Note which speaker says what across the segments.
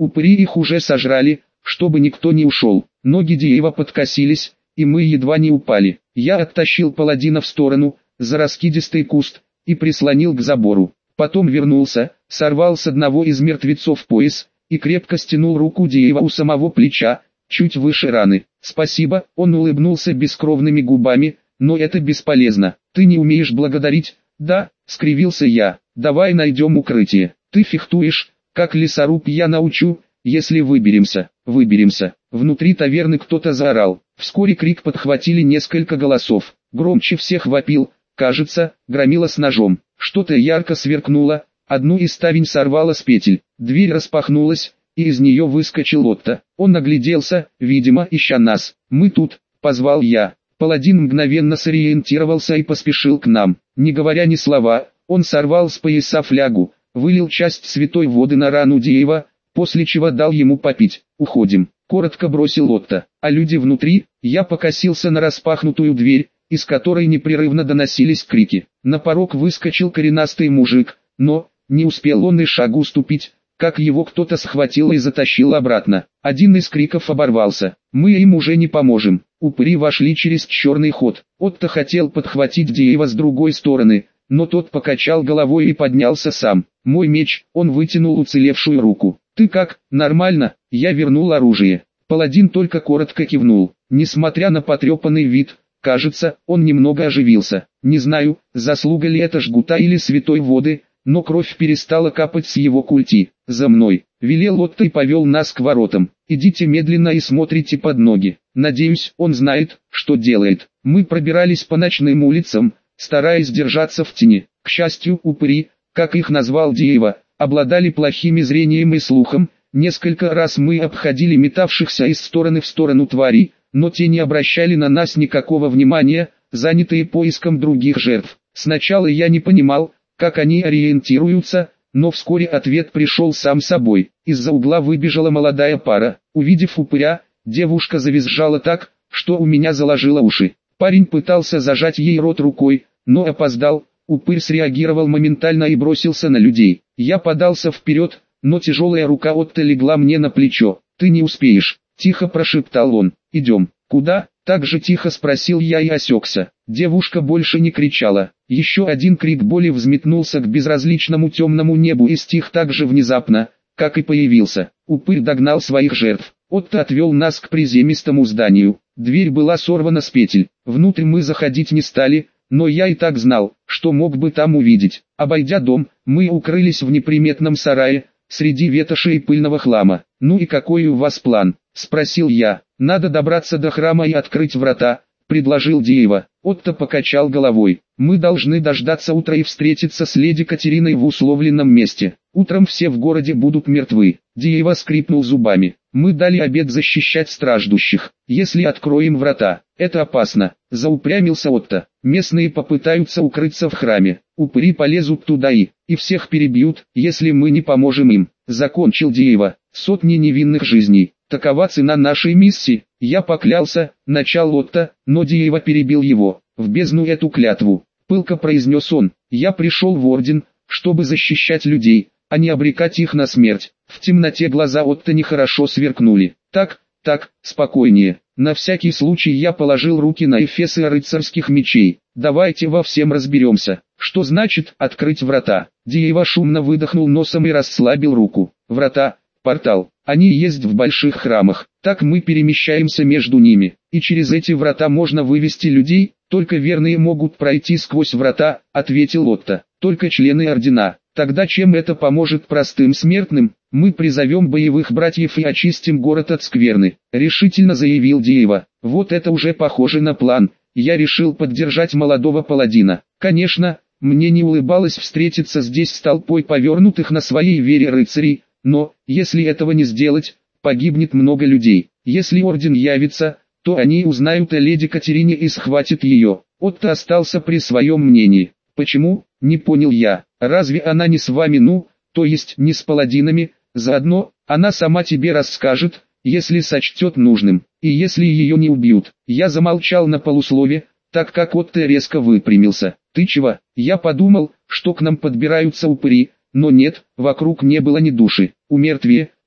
Speaker 1: упыри их уже сожрали, чтобы никто не ушел. Ноги Диева подкосились, и мы едва не упали. Я оттащил паладина в сторону, за раскидистый куст, и прислонил к забору. Потом вернулся, сорвал с одного из мертвецов пояс, и крепко стянул руку Диева у самого плеча, чуть выше раны. «Спасибо», он улыбнулся бескровными губами, «но это бесполезно. Ты не умеешь благодарить?» «Да», скривился я, «давай найдем укрытие. Ты фехтуешь, как лесоруб, я научу, если выберемся». «Выберемся». Внутри таверны кто-то заорал. Вскоре крик подхватили несколько голосов. Громче всех вопил, кажется, громила с ножом. Что-то ярко сверкнуло, одну из ставень сорвало с петель. Дверь распахнулась, и из нее выскочил Отто. Он огляделся, видимо, ища нас. «Мы тут», — позвал я. Паладин мгновенно сориентировался и поспешил к нам. Не говоря ни слова, он сорвал с пояса флягу, вылил часть святой воды на рану Диева, после чего дал ему попить. «Уходим», — коротко бросил Отто. А люди внутри? Я покосился на распахнутую дверь, из которой непрерывно доносились крики. На порог выскочил коренастый мужик, но не успел он и шагу ступить, как его кто-то схватил и затащил обратно. Один из криков оборвался. «Мы им уже не поможем». Упыри вошли через черный ход. Отто хотел подхватить Диева с другой стороны, но тот покачал головой и поднялся сам. «Мой меч», он вытянул уцелевшую руку. «Ты как, нормально?» Я вернул оружие. Паладин только коротко кивнул. Несмотря на потрепанный вид, кажется, он немного оживился. Не знаю, заслуга ли это жгута или святой воды, но кровь перестала капать с его культи. «За мной», — велел Отто и повел нас к воротам. «Идите медленно и смотрите под ноги. Надеюсь, он знает, что делает». Мы пробирались по ночным улицам, стараясь держаться в тени. К счастью, упыри, как их назвал Диева, обладали плохими зрением и слухом. Несколько раз мы обходили метавшихся из стороны в сторону тварей, но те не обращали на нас никакого внимания, занятые поиском других жертв. Сначала я не понимал, как они ориентируются, но вскоре ответ пришел сам собой. Из-за угла выбежала молодая пара. Увидев упыря, девушка завизжала так, что у меня заложило уши. Парень пытался зажать ей рот рукой, но опоздал. Упырь среагировал моментально и бросился на людей. Я подался вперед, но тяжелая рука Отто легла мне на плечо. «Ты не успеешь», — тихо прошептал он. «Идем». «Куда?» — так же тихо спросил я и осекся. Девушка больше не кричала. Еще один крик боли взметнулся к безразличному темному небу и стих так же внезапно, как и появился. Упырь догнал своих жертв. Отто отвел нас к приземистому зданию. Дверь была сорвана с петель. Внутрь мы заходить не стали, но я и так знал, что мог бы там увидеть. Обойдя дом, мы укрылись в неприметном сарае, среди ветоши и пыльного хлама. «Ну и какой у вас план?» — спросил я. «Надо добраться до храма и открыть врата», — предложил Диева. Отто покачал головой. «Мы должны дождаться утра и встретиться с леди Катериной в условленном месте. Утром все в городе будут мертвы». Диева скрипнул зубами. «Мы дали обет защищать страждущих. Если откроем врата, это опасно», — заупрямился Отто. «Местные попытаются укрыться в храме. Упыри полезут туда и всех перебьют, если мы не поможем им», — закончил Диева. «Сотни невинных жизней. Такова цена нашей миссии». Я поклялся, начал Отто, но Диева перебил его. «В бездну эту клятву», — пылко произнес он. «Я пришел в орден, чтобы защищать людей, а не обрекать их на смерть». В темноте глаза Отто нехорошо сверкнули. Так, спокойнее». На всякий случай я положил руки на эфесы рыцарских мечей. «Давайте во всем разберемся. Что значит открыть врата?» Диева шумно выдохнул носом и расслабил руку. «Врата, портал. Они есть в больших храмах. Так мы перемещаемся между ними. И через эти врата можно вывести людей, только верные могут пройти сквозь врата», — ответил Отто. «Только члены ордена». «Тогда чем это поможет простым смертным?» «Мы призовем боевых братьев и очистим город от скверны», — решительно заявил Диева. «Вот это уже похоже на план». Я решил поддержать молодого паладина. Конечно, мне не улыбалось встретиться здесь с толпой повернутых на своей вере рыцарей, но, если этого не сделать, погибнет много людей. Если орден явится, то они узнают о леди Катерине и схватят ее. Отто остался при своем мнении. «Почему?» — не понял я. «Разве она не с вами, то есть не с паладинами? Заодно, она сама тебе расскажет, если сочтет нужным, и если ее не убьют». Я замолчал на полуслове, так как Отто резко выпрямился. «Ты чего?» Я подумал, что к нам подбираются упыри, но нет, вокруг не было ни души. «У мертвия»,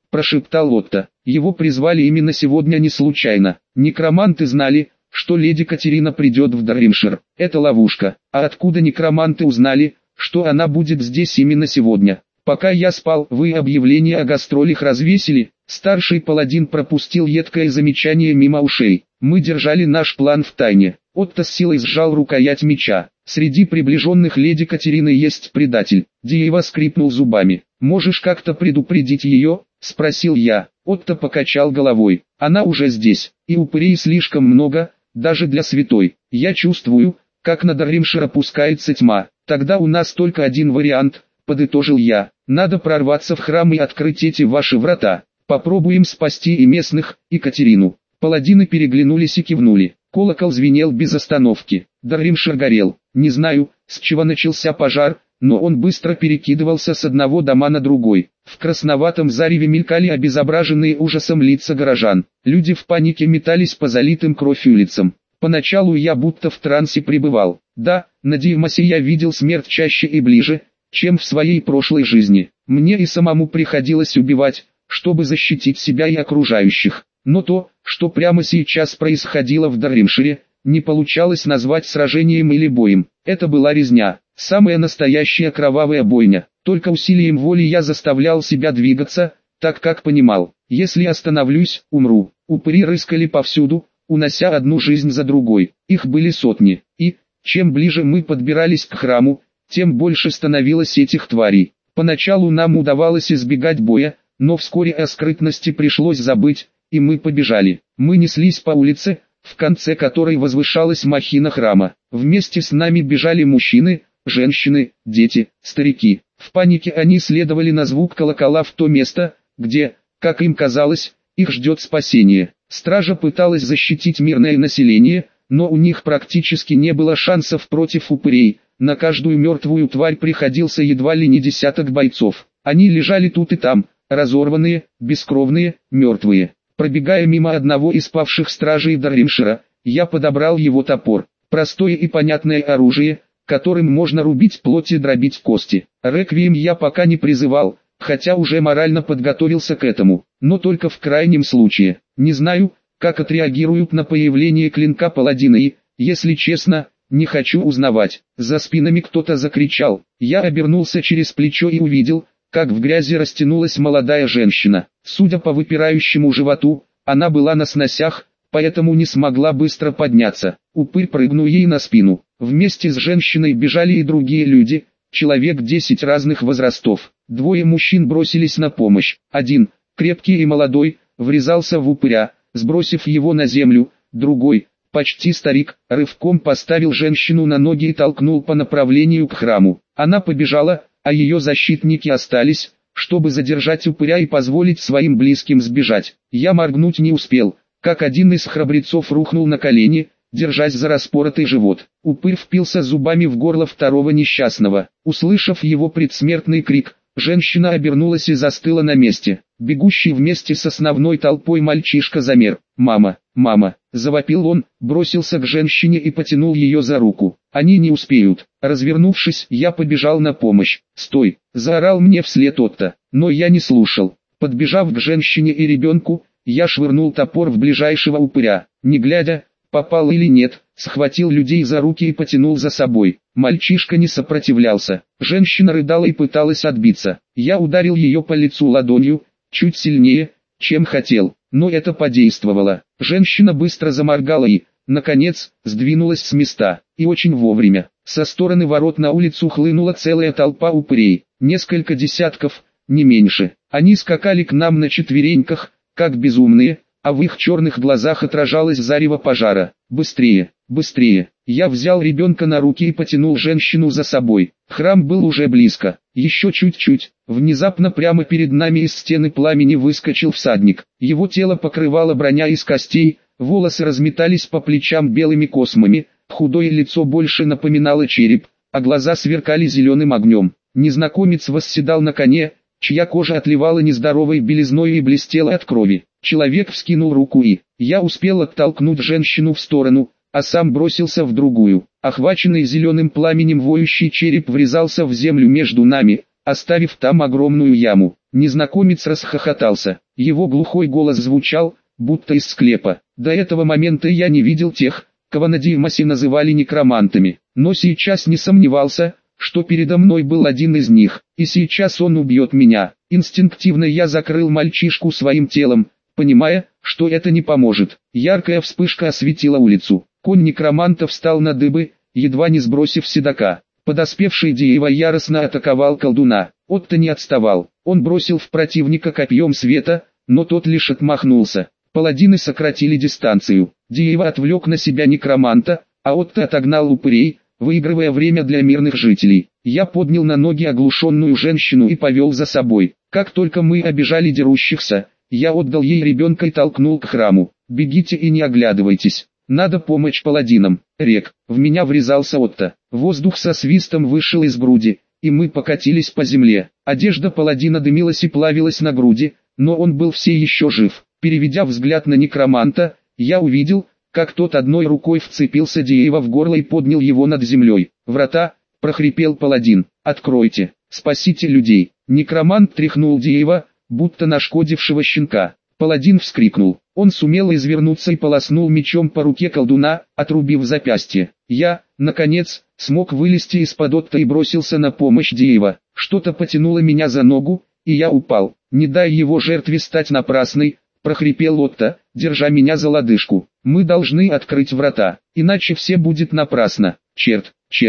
Speaker 1: прошептал Отто. Его призвали именно сегодня не случайно. Некроманты знали, что леди Катерина придет в Дарримшир. Это ловушка. А откуда некроманты узнали, что она будет здесь именно сегодня? Пока я спал, вы объявление о гастролях развесили? Старший паладин пропустил едкое замечание мимо ушей. Мы держали наш план в тайне. Отто с силой сжал рукоять меча. Среди приближенных леди Катерины есть предатель. Диева скрипнул зубами. «Можешь как-то предупредить ее?» – спросил я. Отто покачал головой. «Она уже здесь, и упырей слишком много, даже для святой. Я чувствую, как на Дарримшир опускается тьма. Тогда у нас только один вариант», – подытожил я. «Надо прорваться в храм и открыть эти ваши врата. Попробуем спасти и местных, и Катерину». Паладины переглянулись и кивнули. Колокол звенел без остановки. Дарримшир горел. Не знаю, с чего начался пожар, но он быстро перекидывался с одного дома на другой. В красноватом зареве мелькали обезображенные ужасом лица горожан. Люди в панике метались по залитым кровью улицам. Поначалу я будто в трансе пребывал. Да, на Диймосе я видел смерть чаще и ближе, чем в своей прошлой жизни. Мне и самому приходилось убивать, чтобы защитить себя и окружающих. Но то, что прямо сейчас происходило в Дарримшире, не получалось назвать сражением или боем. Это была резня, самая настоящая кровавая бойня. Только усилием воли я заставлял себя двигаться, так как понимал, если остановлюсь, умру. Упыри рыскали повсюду, унося одну жизнь за другой. Их были сотни, и, чем ближе мы подбирались к храму, тем больше становилось этих тварей. Поначалу нам удавалось избегать боя, но вскоре о скрытности пришлось забыть, и мы побежали. Мы неслись по улице, в конце которой возвышалась махина храма. Вместе с нами бежали мужчины, женщины, дети, старики. В панике они следовали на звук колокола в то место, где, как им казалось, их ждет спасение. Стража пыталась защитить мирное население, но у них практически не было шансов против упырей. На каждую мертвую тварь приходился едва ли не десяток бойцов. Они лежали тут и там, разорванные, бескровные, мертвые. Пробегая мимо одного из павших стражей Дарримшира, я подобрал его топор. Простое и понятное оружие, которым можно рубить плоть и дробить кости. Реквием я пока не призывал, хотя уже морально подготовился к этому, но только в крайнем случае. Не знаю, как отреагируют на появление клинка паладина и, если честно, не хочу узнавать. За спинами кто-то закричал. Я обернулся через плечо и увидел, как в грязи растянулась молодая женщина. Судя по выпирающему животу, она была на сносях, поэтому не смогла быстро подняться. Упырь прыгнул ей на спину. Вместе с женщиной бежали и другие люди, человек 10 разных возрастов. Двое мужчин бросились на помощь. Один, крепкий и молодой, врезался в упыря, сбросив его на землю. Другой, почти старик, рывком поставил женщину на ноги и толкнул по направлению к храму. Она побежала, а ее защитники остались, чтобы задержать упыря и позволить своим близким сбежать. Я моргнуть не успел, как один из храбрецов рухнул на колени, держась за распоротый живот. Упырь впился зубами в горло второго несчастного. Услышав его предсмертный крик, женщина обернулась и застыла на месте. Бегущий вместе с основной толпой мальчишка замер. «Мама! Мама!» – завопил он, бросился к женщине и потянул ее за руку. «Они не успеют». Развернувшись, я побежал на помощь. «Стой!» – заорал мне вслед Отто. Но я не слушал. Подбежав к женщине и ребенку, я швырнул топор в ближайшего упыря. Не глядя, попал или нет, схватил людей за руки и потянул за собой. Мальчишка не сопротивлялся. Женщина рыдала и пыталась отбиться. Я ударил ее по лицу ладонью, чуть сильнее, чем хотел, но это подействовало. Женщина быстро заморгала и, наконец, сдвинулась с места. И очень вовремя. Со стороны ворот на улицу хлынула целая толпа упырей. Несколько десятков, не меньше. Они скакали к нам на четвереньках, как безумные, а в их черных глазах отражалось зарево пожара. «Быстрее! Быстрее!» Я взял ребенка на руки и потянул женщину за собой. Храм был уже близко. Еще чуть-чуть. Внезапно прямо перед нами из стены пламени выскочил всадник. Его тело покрывала броня из костей, волосы разметались по плечам белыми космами, худое лицо больше напоминало череп, а глаза сверкали зеленым огнем. Незнакомец восседал на коне, чья кожа отливала нездоровой белизной и блестела от крови. Человек вскинул руку и, я успел оттолкнуть женщину в сторону, а сам бросился в другую. Охваченный зеленым пламенем воющий череп врезался в землю между нами, оставив там огромную яму. Незнакомец расхохотался. Его глухой голос звучал, будто из склепа. До этого момента я не видел тех, кого на Димасе называли некромантами, но сейчас не сомневался, что передо мной был один из них, и сейчас он убьет меня. Инстинктивно я закрыл мальчишку своим телом, понимая, что это не поможет. Яркая вспышка осветила улицу. Конь некроманта встал на дыбы, едва не сбросив седока. Подоспевший Диева яростно атаковал колдуна. Отто не отставал. Он бросил в противника копьем света, но тот лишь отмахнулся. Паладины сократили дистанцию. Диева отвлек на себя некроманта, а Отто отогнал упырей, выигрывая время для мирных жителей. Я поднял на ноги оглушенную женщину и повел за собой. Как только мы обижали дерущихся, я отдал ей ребенка и толкнул к храму. «Бегите и не оглядывайтесь. Надо помочь паладинам». Рек. В меня врезался Отто. Воздух со свистом вышел из груди, и мы покатились по земле. Одежда паладина дымилась и плавилась на груди, но он был все еще жив. Переведя взгляд на некроманта, я увидел, как тот одной рукой вцепился Диева в горло и поднял его над землей. «Врата!» – прохрипел паладин. «Откройте! Спасите людей!» Некромант тряхнул Диева, будто нашкодившего щенка. Паладин вскрикнул. Он сумел извернуться и полоснул мечом по руке колдуна, отрубив запястье. Я, наконец, смог вылезти из-под Отто и бросился на помощь Диева. Что-то потянуло меня за ногу, и я упал. «Не дай его жертве стать напрасной», – прохрипел Отто, держа меня за лодыжку. «Мы должны открыть врата, иначе все будет напрасно». Черт.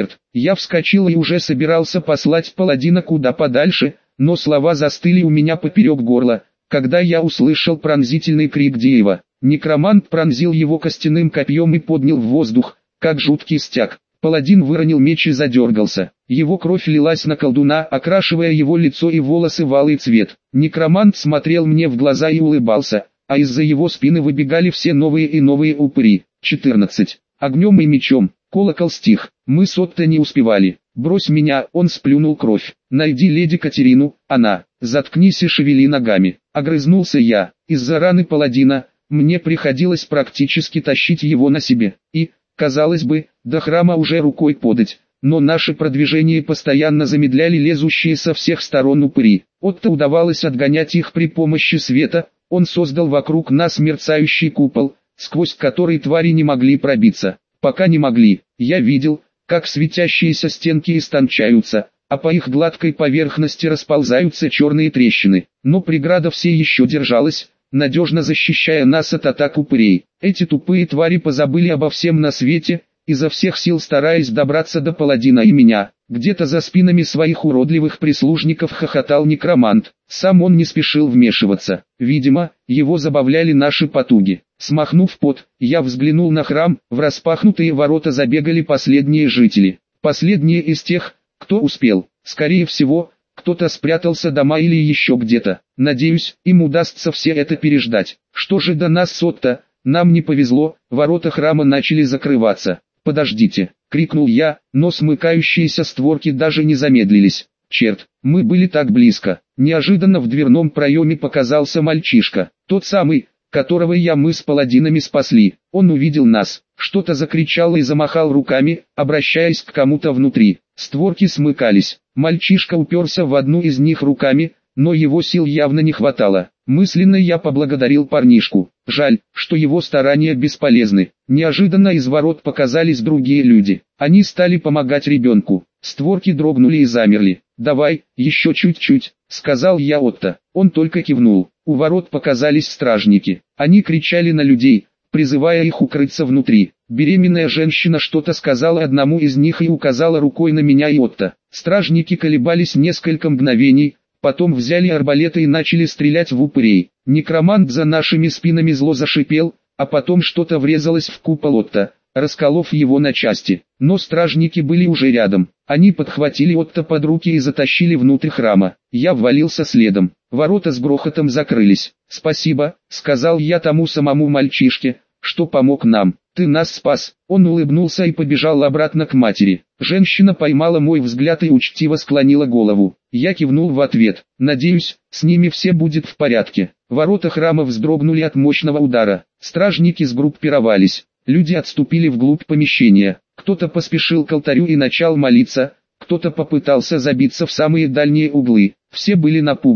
Speaker 1: Я вскочил и уже собирался послать паладина куда подальше, но слова застыли у меня поперек горла, когда я услышал пронзительный крик Диева. Некромант пронзил его костяным копьем и поднял в воздух, как жуткий стяг. Паладин выронил меч и задергался. Его кровь лилась на колдуна, окрашивая его лицо и волосы в алый цвет. Некромант смотрел мне в глаза и улыбался, а из-за его спины выбегали все новые и новые упыри. 14. Огнем и мечом. Колокол стих. Мы с Отто не успевали. «Брось меня», он сплюнул кровь. «Найди леди Катерину, она». «Заткнись и шевели ногами». Огрызнулся я. Из-за раны паладина, мне приходилось практически тащить его на себе. И, казалось бы, до храма уже рукой подать. Но наше продвижение постоянно замедляли лезущие со всех сторон упыри. Отто удавалось отгонять их при помощи света. Он создал вокруг нас мерцающий купол, сквозь который твари не могли пробиться. Пока не могли. Я видел, как светящиеся стенки истончаются, а по их гладкой поверхности расползаются черные трещины. Но преграда все еще держалась, надежно защищая нас от атак упырей. Эти тупые твари позабыли обо всем на свете, изо всех сил стараясь добраться до паладина и меня. Где-то за спинами своих уродливых прислужников хохотал некромант. Сам он не спешил вмешиваться. Видимо, его забавляли наши потуги. Смахнув пот, я взглянул на храм. В распахнутые ворота забегали последние жители. Последние из тех, кто успел. Скорее всего, кто-то спрятался дома или еще где-то. Надеюсь, им удастся все это переждать. Что же до нас с Отто? Нам не повезло, ворота храма начали закрываться. «Подождите!» — крикнул я, но смыкающиеся створки даже не замедлились. Черт, мы были так близко. Неожиданно в дверном проеме показался мальчишка, тот самый, которого мы с паладинами спасли. Он увидел нас, что-то закричал и замахал руками, обращаясь к кому-то внутри. Створки смыкались. Мальчишка уперся в одну из них руками, но его сил явно не хватало. Мысленно я поблагодарил парнишку. Жаль, что его старания бесполезны. Неожиданно из ворот показались другие люди. Они стали помогать ребенку. Створки дрогнули и замерли. «Давай, еще чуть-чуть», — сказал я Отто. Он только кивнул. У ворот показались стражники. Они кричали на людей, призывая их укрыться внутри. Беременная женщина что-то сказала одному из них и указала рукой на меня и Отто. Стражники колебались несколько мгновений, потом взяли арбалеты и начали стрелять в упырей. Некромант за нашими спинами зло зашипел, а потом что-то врезалось в купол Отто, расколов его на части. Но стражники были уже рядом. Они подхватили Отто под руки и затащили внутрь храма. Я ввалился следом. Ворота с грохотом закрылись. «Спасибо», — сказал я тому самому мальчишке, что помог нам. «Ты нас спас». Он улыбнулся и побежал обратно к матери. Женщина поймала мой взгляд и учтиво склонила голову. Я кивнул в ответ. «Надеюсь, с ними все будет в порядке». Ворота храма вздрогнули от мощного удара. Стражники сгруппировались. Люди отступили вглубь помещения. Кто-то поспешил к алтарю и начал молиться, кто-то попытался забиться в самые дальние углы. Все были напуганы.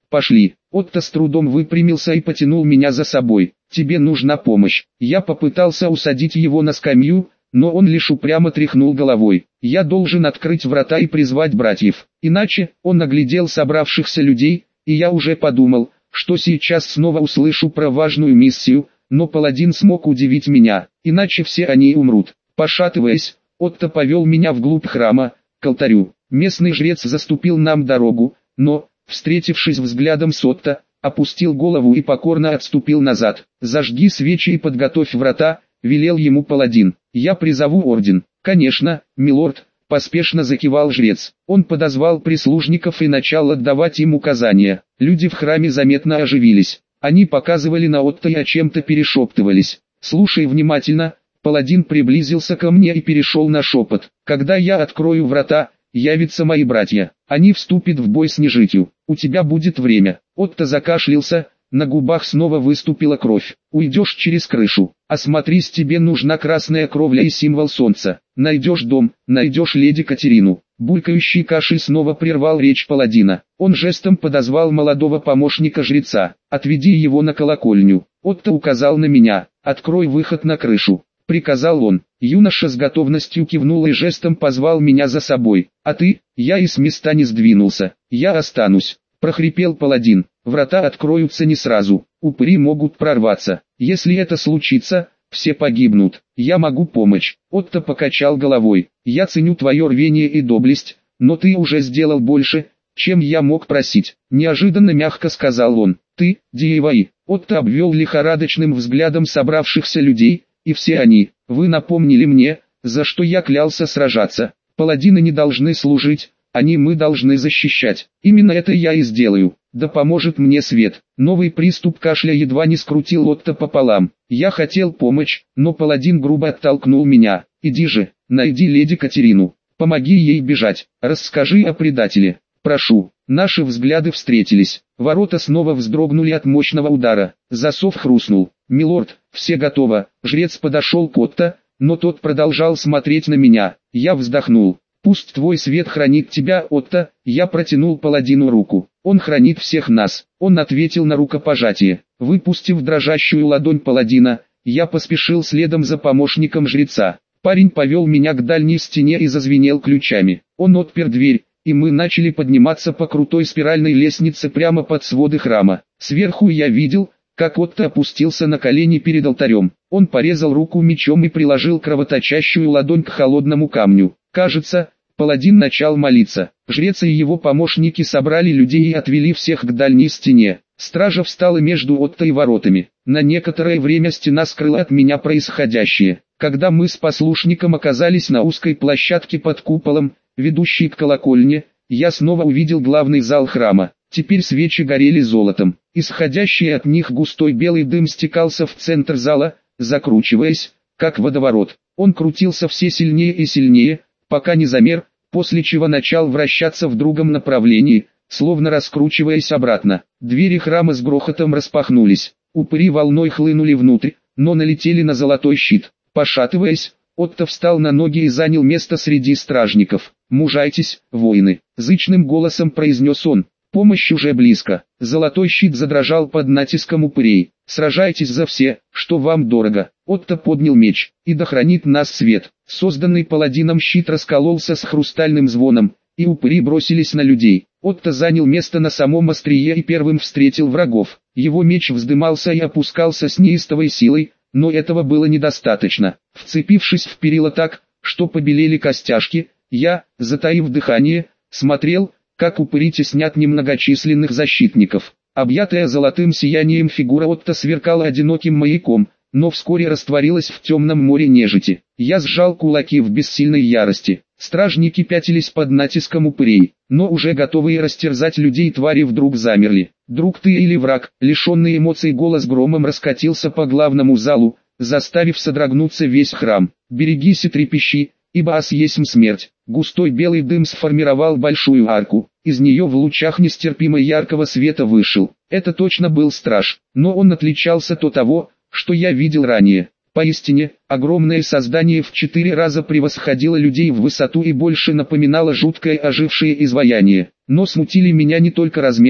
Speaker 1: Пошли. Отто с трудом выпрямился и потянул меня за собой. Тебе нужна помощь. Я попытался усадить его на скамью, но он лишь упрямо тряхнул головой. Я должен открыть врата и призвать братьев. Иначе, он оглядел собравшихся людей, и я уже подумал, что сейчас снова услышу про важную миссию, но паладин смог удивить меня, иначе все они умрут. Пошатываясь, Отто повел меня вглубь храма, к алтарю. Местный жрец заступил нам дорогу, но, встретившись взглядом с Отто, опустил голову и покорно отступил назад. «Зажги свечи и подготовь врата», — велел ему паладин. «Я призову орден». «Конечно, милорд», — поспешно закивал жрец. Он подозвал прислужников и начал отдавать им указания. Люди в храме заметно оживились. Они показывали на Отто и о чем-то перешептывались. «Слушай внимательно», — паладин приблизился ко мне и перешел на шепот. «Когда я открою врата, явятся мои братья. Они вступят в бой с нежитью. У тебя будет время». Отто закашлялся, на губах снова выступила кровь. «Уйдешь через крышу. Осмотрись, тебе нужна красная кровля и символ солнца. Найдешь дом, найдешь леди Катерину». Булькающий кашель снова прервал речь паладина. Он жестом подозвал молодого помощника жреца. «Отведи его на колокольню». Отто указал на меня. «Открой выход на крышу», — приказал он. Юноша с готовностью кивнул и жестом позвал меня за собой. «А ты?» Я и с места не сдвинулся. «Я останусь», — прохрипел паладин. «Врата откроются не сразу. Упыри могут прорваться. Если это случится, все погибнут. Я могу помочь». Отто покачал головой. «Я ценю твое рвение и доблесть, но ты уже сделал больше, чем я мог просить», — неожиданно мягко сказал он. «Ты, Диеваи». Отто обвел лихорадочным взглядом собравшихся людей, и все они. «Вы напомнили мне, за что я клялся сражаться. Паладины не должны служить, мы должны защищать. Именно это я и сделаю. Да поможет мне свет». Новый приступ кашля едва не скрутил Отто пополам. Я хотел помочь, но паладин грубо оттолкнул меня. «Иди же, найди леди Катерину. Помоги ей бежать. Расскажи о предателе. Прошу». Наши взгляды встретились. Ворота снова вздрогнули от мощного удара. Засов хрустнул. «Милорд, все готово». Жрец подошел к Отто, но тот продолжал смотреть на меня. Я вздохнул. «Пусть твой свет хранит тебя, Отто». Я протянул паладину руку. «Он хранит всех нас». Он ответил на рукопожатие. Выпустив дрожащую ладонь паладина, я поспешил следом за помощником жреца. Парень повел меня к дальней стене и зазвенел ключами. Он отпер дверь, и мы начали подниматься по крутой спиральной лестнице прямо под своды храма. Сверху я видел, как Отто опустился на колени перед алтарем. Он порезал руку мечом и приложил кровоточащую ладонь к холодному камню. Кажется, паладин начал молиться. Жрец и его помощники собрали людей и отвели всех к дальней стене. Стража встала между Отто и воротами. На некоторое время стена скрыла от меня происходящее. Когда мы с послушником оказались на узкой площадке под куполом, ведущей к колокольне, я снова увидел главный зал храма. Теперь свечи горели золотом. Исходящий от них густой белый дым стекался в центр зала, закручиваясь, как водоворот. Он крутился все сильнее и сильнее, пока не замер, после чего начал вращаться в другом направлении, словно раскручиваясь обратно. Двери храма с грохотом распахнулись. Упыри волной хлынули внутрь, но налетели на золотой щит. Пошатываясь, Отто встал на ноги и занял место среди стражников. «Мужайтесь, воины!» — зычным голосом произнес он. «Помощь уже близко». Золотой щит задрожал под натиском упырей. «Сражайтесь за все, что вам дорого». Отто поднял меч. «И да хранит нас свет». Созданный паладином щит раскололся с хрустальным звоном, и упыри бросились на людей. Отто занял место на самом острие и первым встретил врагов. Его меч вздымался и опускался с неистовой силой, но этого было недостаточно. Вцепившись в перила так, что побелели костяшки, я, затаив дыхание, смотрел, как упыри теснят немногочисленных защитников. Объятая золотым сиянием фигура Отто сверкала одиноким маяком, но вскоре растворилась в темном море нежити. Я сжал кулаки в бессильной ярости. Стражники пятились под натиском упырей, но уже готовые растерзать людей твари вдруг замерли. «Друг ты или враг?» Лишенный эмоций голос громом раскатился по главному залу, заставив содрогнуться весь храм. «Берегись и трепещи, ибо ас есмь смерть». Густой белый дым сформировал большую арку, из нее в лучах нестерпимо яркого света вышел. Это точно был страж, но он отличался от того, что я видел ранее. Поистине, огромное создание в 4 раза превосходило людей в высоту и больше напоминало жуткое ожившее изваяние. Но смутили меня не только размеры,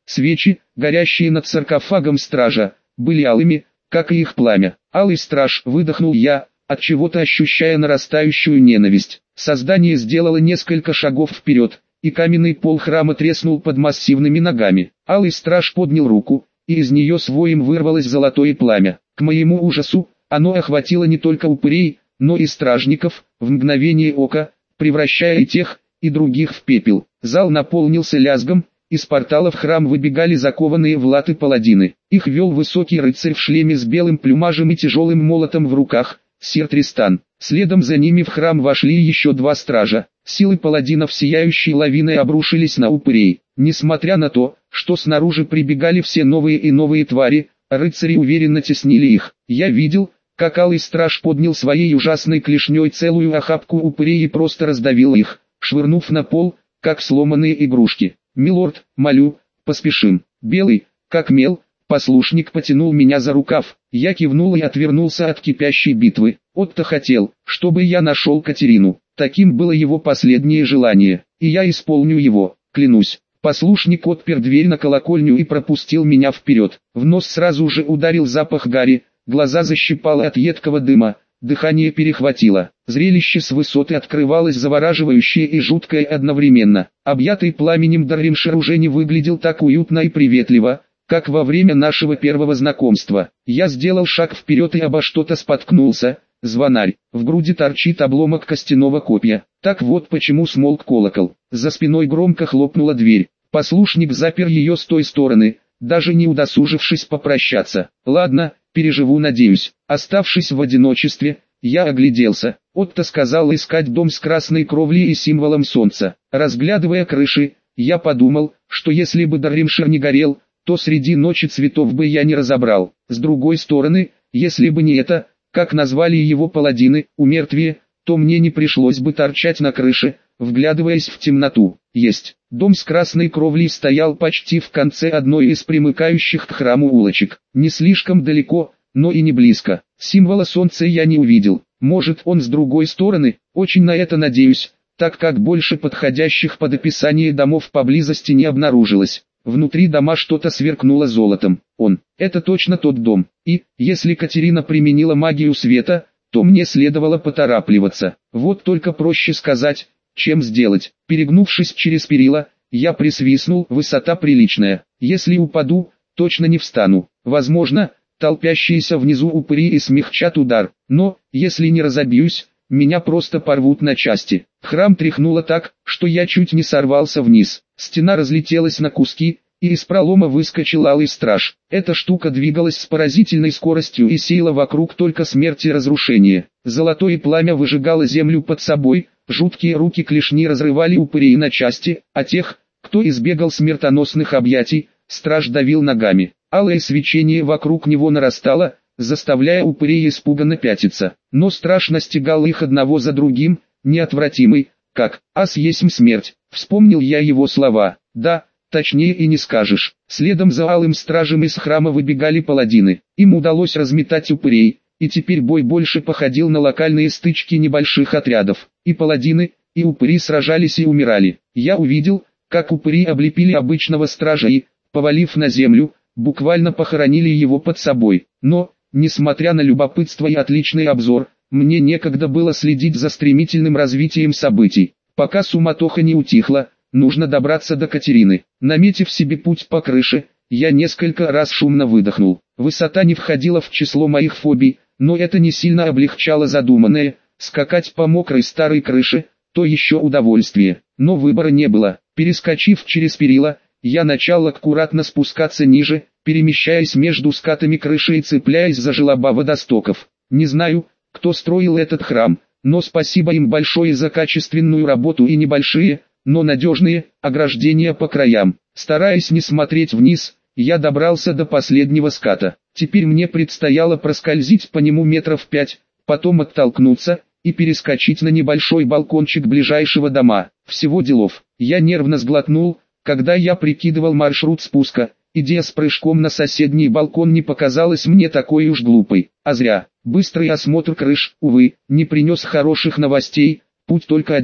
Speaker 1: Свечи, горящие над саркофагом стража, были алыми, как и их пламя. «Алый страж», выдохнул я, отчего-то ощущая нарастающую ненависть. Создание сделало несколько шагов вперед, и каменный пол храма треснул под массивными ногами. Алый страж поднял руку, и из нее своим вырвалось золотое пламя. К моему ужасу, оно охватило не только упырей, но и стражников, в мгновение ока, превращая и тех, и других в пепел. Зал наполнился лязгом, из портала в храм выбегали закованные в латы паладины. Их вел высокий рыцарь в шлеме с белым плюмажем и тяжелым молотом в руках, сир Тристан. Следом за ними в храм вошли еще два стража. Силы паладинов сияющей лавиной обрушились на упырей. Несмотря на то, что снаружи прибегали все новые и новые твари, рыцари уверенно теснили их. Я видел, как алый страж поднял своей ужасной клешней целую охапку упырей и просто раздавил их, швырнув на пол, как сломанные игрушки. «Милорд, молю, поспешим». Белый, как мел, послушник потянул меня за рукав. Я кивнул и отвернулся от кипящей битвы. Отто хотел, чтобы я нашел Катерину. Таким было его последнее желание, и я исполню его, клянусь. Послушник отпер дверь на колокольню и пропустил меня вперед. В нос сразу же ударил запах гари, глаза защипало от едкого дыма, дыхание перехватило. Зрелище с высоты открывалось завораживающее и жуткое одновременно. Объятый пламенем Дарримшир уже не выглядел так уютно и приветливо, как во время нашего первого знакомства. Я сделал шаг вперед и обо что-то споткнулся. Звонарь. В груди торчит обломок костяного копья. Так вот почему смолк колокол. За спиной громко хлопнула дверь. Послушник запер ее с той стороны, даже не удосужившись попрощаться. Ладно, переживу, надеюсь. Оставшись в одиночестве, я огляделся. Отто сказал искать дом с красной кровлей и символом солнца. Разглядывая крыши, я подумал, что если бы Дарримшир не горел, то среди ночи цветов бы я не разобрал. С другой стороны, если бы не это, как назвали его паладины, умертвие, то мне не пришлось бы торчать на крыше, вглядываясь в темноту. Есть. Дом с красной кровлей стоял почти в конце одной из примыкающих к храму улочек. Не слишком далеко, но и не близко. Символа солнца я не увидел. Может, он с другой стороны? Очень на это надеюсь, так как больше подходящих под описание домов поблизости не обнаружилось. Внутри дома что-то сверкнуло золотом. Это точно тот дом. И, если Катерина применила магию света, то мне следовало поторапливаться. Вот только проще сказать, чем сделать. Перегнувшись через перила, я присвистнул, высота приличная. Если упаду, точно не встану. Возможно, толпящиеся внизу упыри и смягчат удар. Но, если не разобьюсь, меня просто порвут на части. Храм тряхнуло так, что я чуть не сорвался вниз. Стена разлетелась на куски, и из пролома выскочил алый страж. Эта штука двигалась с поразительной скоростью и сеяла вокруг только смерть и разрушение. Золотое пламя выжигало землю под собой, жуткие руки клешни разрывали упырей на части, а тех, кто избегал смертоносных объятий, страж давил ногами. Алое свечение вокруг него нарастало, заставляя упырей испуганно пятиться. Но страж настигал их одного за другим, неотвратимый, как «ас есмь смерть». Вспомнил я его слова. Да, точнее и не скажешь. Следом за алым стражем из храма выбегали паладины. Им удалось разметать упырей, и теперь бой больше походил на локальные стычки небольших отрядов. И паладины, и упыри сражались и умирали. Я увидел, как упыри облепили обычного стража и, повалив на землю, буквально похоронили его под собой. Но, несмотря на любопытство и отличный обзор, мне некогда было следить за стремительным развитием событий. Пока суматоха не утихла, нужно добраться до Катерины. Наметив себе путь по крыше, я несколько раз шумно выдохнул. Высота не входила в число моих фобий, но это не сильно облегчало задуманное. Скакать по мокрой старой крыше – то еще удовольствие. Но выбора не было. Перескочив через перила, я начал аккуратно спускаться ниже, перемещаясь между скатами крыши и цепляясь за желоба водостоков. Не знаю, кто строил этот храм, но спасибо им большое за качественную работу и небольшие, но надежные, ограждения по краям. Стараясь не смотреть вниз, я добрался до последнего ската. Теперь мне предстояло проскользить по нему метров 5, потом оттолкнуться и перескочить на небольшой балкончик ближайшего дома. Всего делов. Я нервно сглотнул, когда я прикидывал маршрут спуска. Идея с прыжком на соседний балкон не показалась мне такой уж глупой. А зря. Быстрый осмотр крыш, увы, не принес хороших новостей. Путь только один.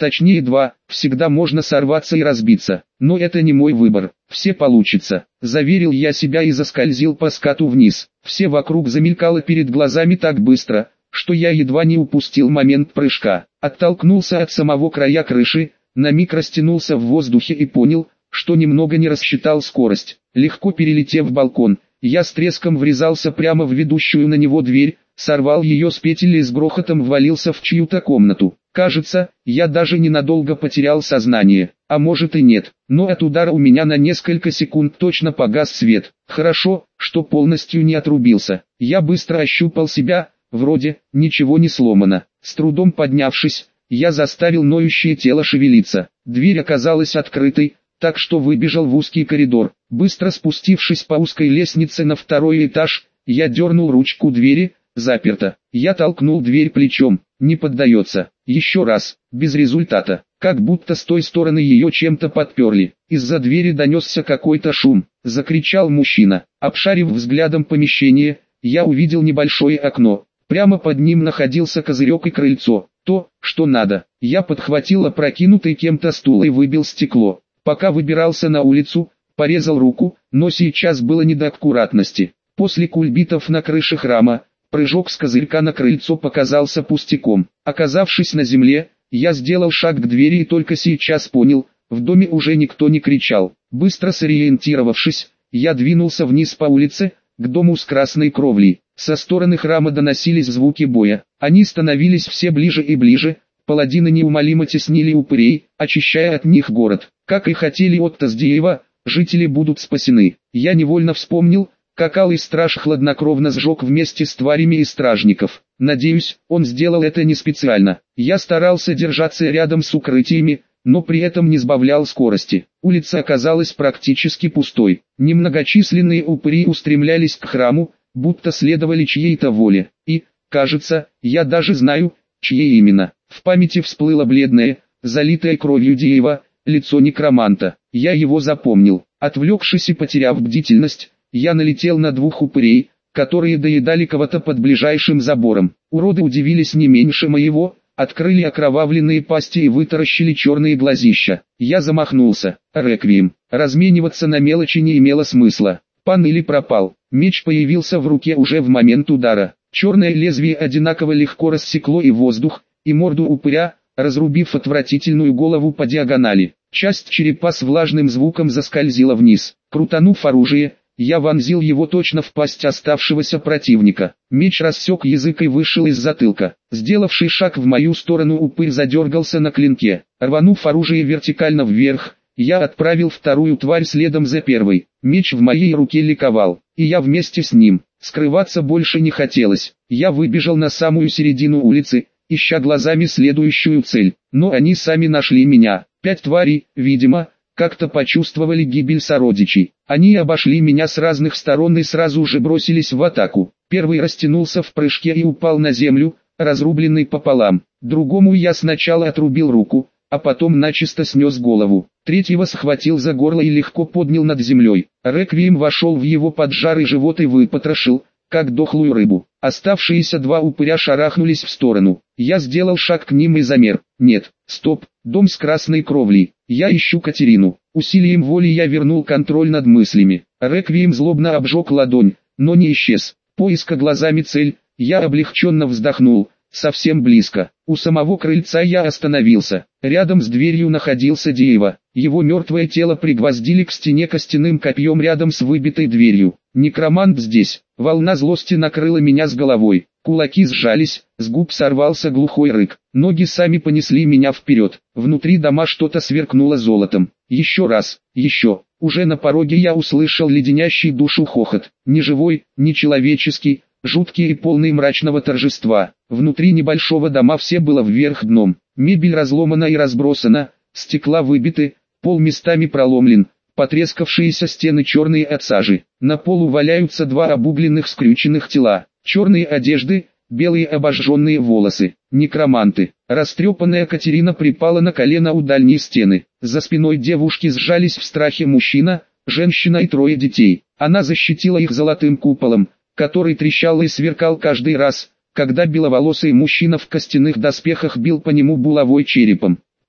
Speaker 1: точнее 2, всегда можно сорваться и разбиться, но это не мой выбор, все получится, заверил я себя и заскользил по скату вниз. Все вокруг замелькало перед глазами так быстро, что я едва не упустил момент прыжка. Оттолкнулся от самого края крыши, на миг растянулся в воздухе и понял, что немного не рассчитал скорость. Легко перелетев балкон, я с треском врезался прямо в ведущую на него дверь, сорвал ее с петель и с грохотом ввалился в чью-то комнату. Кажется, я даже ненадолго потерял сознание, а может и нет, но от удара у меня на несколько секунд точно погас свет. Хорошо, что полностью не отрубился. Я быстро ощупал себя, вроде ничего не сломано. С трудом поднявшись, я заставил ноющее тело шевелиться. Дверь оказалась открытой, так что выбежал в узкий коридор. Быстро спустившись по узкой лестнице на второй этаж, я дернул ручку двери, заперто. Я толкнул дверь плечом, не поддается. Еще раз, без результата, как будто с той стороны ее чем-то подперли. Из-за двери донесся какой-то шум, закричал мужчина. Обшарив взглядом помещение, я увидел небольшое окно. Прямо под ним находился козырек и крыльцо. То, что надо. Я подхватил опрокинутый кем-то стул и выбил стекло. Пока выбирался на улицу, порезал руку, но сейчас было не до аккуратности. После кульбитов на крыше храма, прыжок с козырька на крыльцо показался пустяком. Оказавшись на земле, я сделал шаг к двери и только сейчас понял, в доме уже никто не кричал. Быстро сориентировавшись, я двинулся вниз по улице, к дому с красной кровлей. Со стороны храма доносились звуки боя. Они становились все ближе и ближе. Паладины неумолимо теснили упырей, очищая от них город. Как и хотели Отто с Диева, жители будут спасены. Я невольно вспомнил, как Алый Страж хладнокровно сжег вместе с тварями и стражников. Надеюсь, он сделал это не специально. Я старался держаться рядом с укрытиями, но при этом не сбавлял скорости. Улица оказалась практически пустой. Немногочисленные упыри устремлялись к храму, будто следовали чьей-то воле. И, кажется, я даже знаю, чьей именно. В памяти всплыло бледное, залитое кровью Диева, лицо некроманта. Я его запомнил. Отвлекшись и потеряв бдительность, я налетел на двух упырей, которые доедали кого-то под ближайшим забором. Уроды удивились не меньше моего, открыли окровавленные пасти и вытаращили черные глазища. Я замахнулся. Реквием. Размениваться на мелочи не имело смысла. Пан или пропал. Меч появился в руке уже в момент удара. Черное лезвие одинаково легко рассекло и воздух, и морду упыря, разрубив отвратительную голову по диагонали. Часть черепа с влажным звуком заскользила вниз. Крутанув оружие, я вонзил его точно в пасть оставшегося противника. Меч рассек язык и вышел из затылка. Сделавший шаг в мою сторону упырь задергался на клинке. Рванув оружие вертикально вверх, я отправил вторую тварь следом за первой. Меч в моей руке ликовал, и я вместе с ним. Скрываться больше не хотелось. Я выбежал на самую середину улицы, ища глазами следующую цель, но они сами нашли меня. 5 тварей, видимо, как-то почувствовали гибель сородичей. Они обошли меня с разных сторон и сразу же бросились в атаку. Первый растянулся в прыжке и упал на землю, разрубленный пополам. Другому я сначала отрубил руку, а потом начисто снес голову. Третьего схватил за горло и легко поднял над землей. Реквием вошел в его поджарый живот и выпотрошил, как дохлую рыбу. Оставшиеся 2 упыря шарахнулись в сторону. Я сделал шаг к ним и замер. Нет, стоп, дом с красной кровлей. Я ищу Катерину. Усилием воли я вернул контроль над мыслями. Реквием злобно обжег ладонь, но не исчез. Поиска глазами цель, я облегченно вздохнул. Совсем близко. У самого крыльца я остановился. Рядом с дверью находился Диева. Его мертвое тело пригвоздили к стене костяным копьем рядом с выбитой дверью. Некромант здесь. Волна злости накрыла меня с головой. Кулаки сжались, с губ сорвался глухой рык. Ноги сами понесли меня вперед. Внутри дома что-то сверкнуло золотом. Еще раз, еще. Уже на пороге я услышал леденящий душу хохот. Не живой, не человеческий, жуткий и полный мрачного торжества. Внутри небольшого дома все было вверх дном. Мебель разломана и разбросана, стекла выбиты, пол местами проломлен, потрескавшиеся стены черные от сажи. На полу валяются 2 обугленных скрюченных тела. Черные одежды, белые обожженные волосы. Некроманты. Растрепанная Катерина припала на колено у дальней стены. За спиной девушки сжались в страхе мужчина, женщина и 3 детей. Она защитила их золотым куполом, который трещал и сверкал каждый раз, когда беловолосый мужчина в костяных доспехах бил по нему булавой черепом.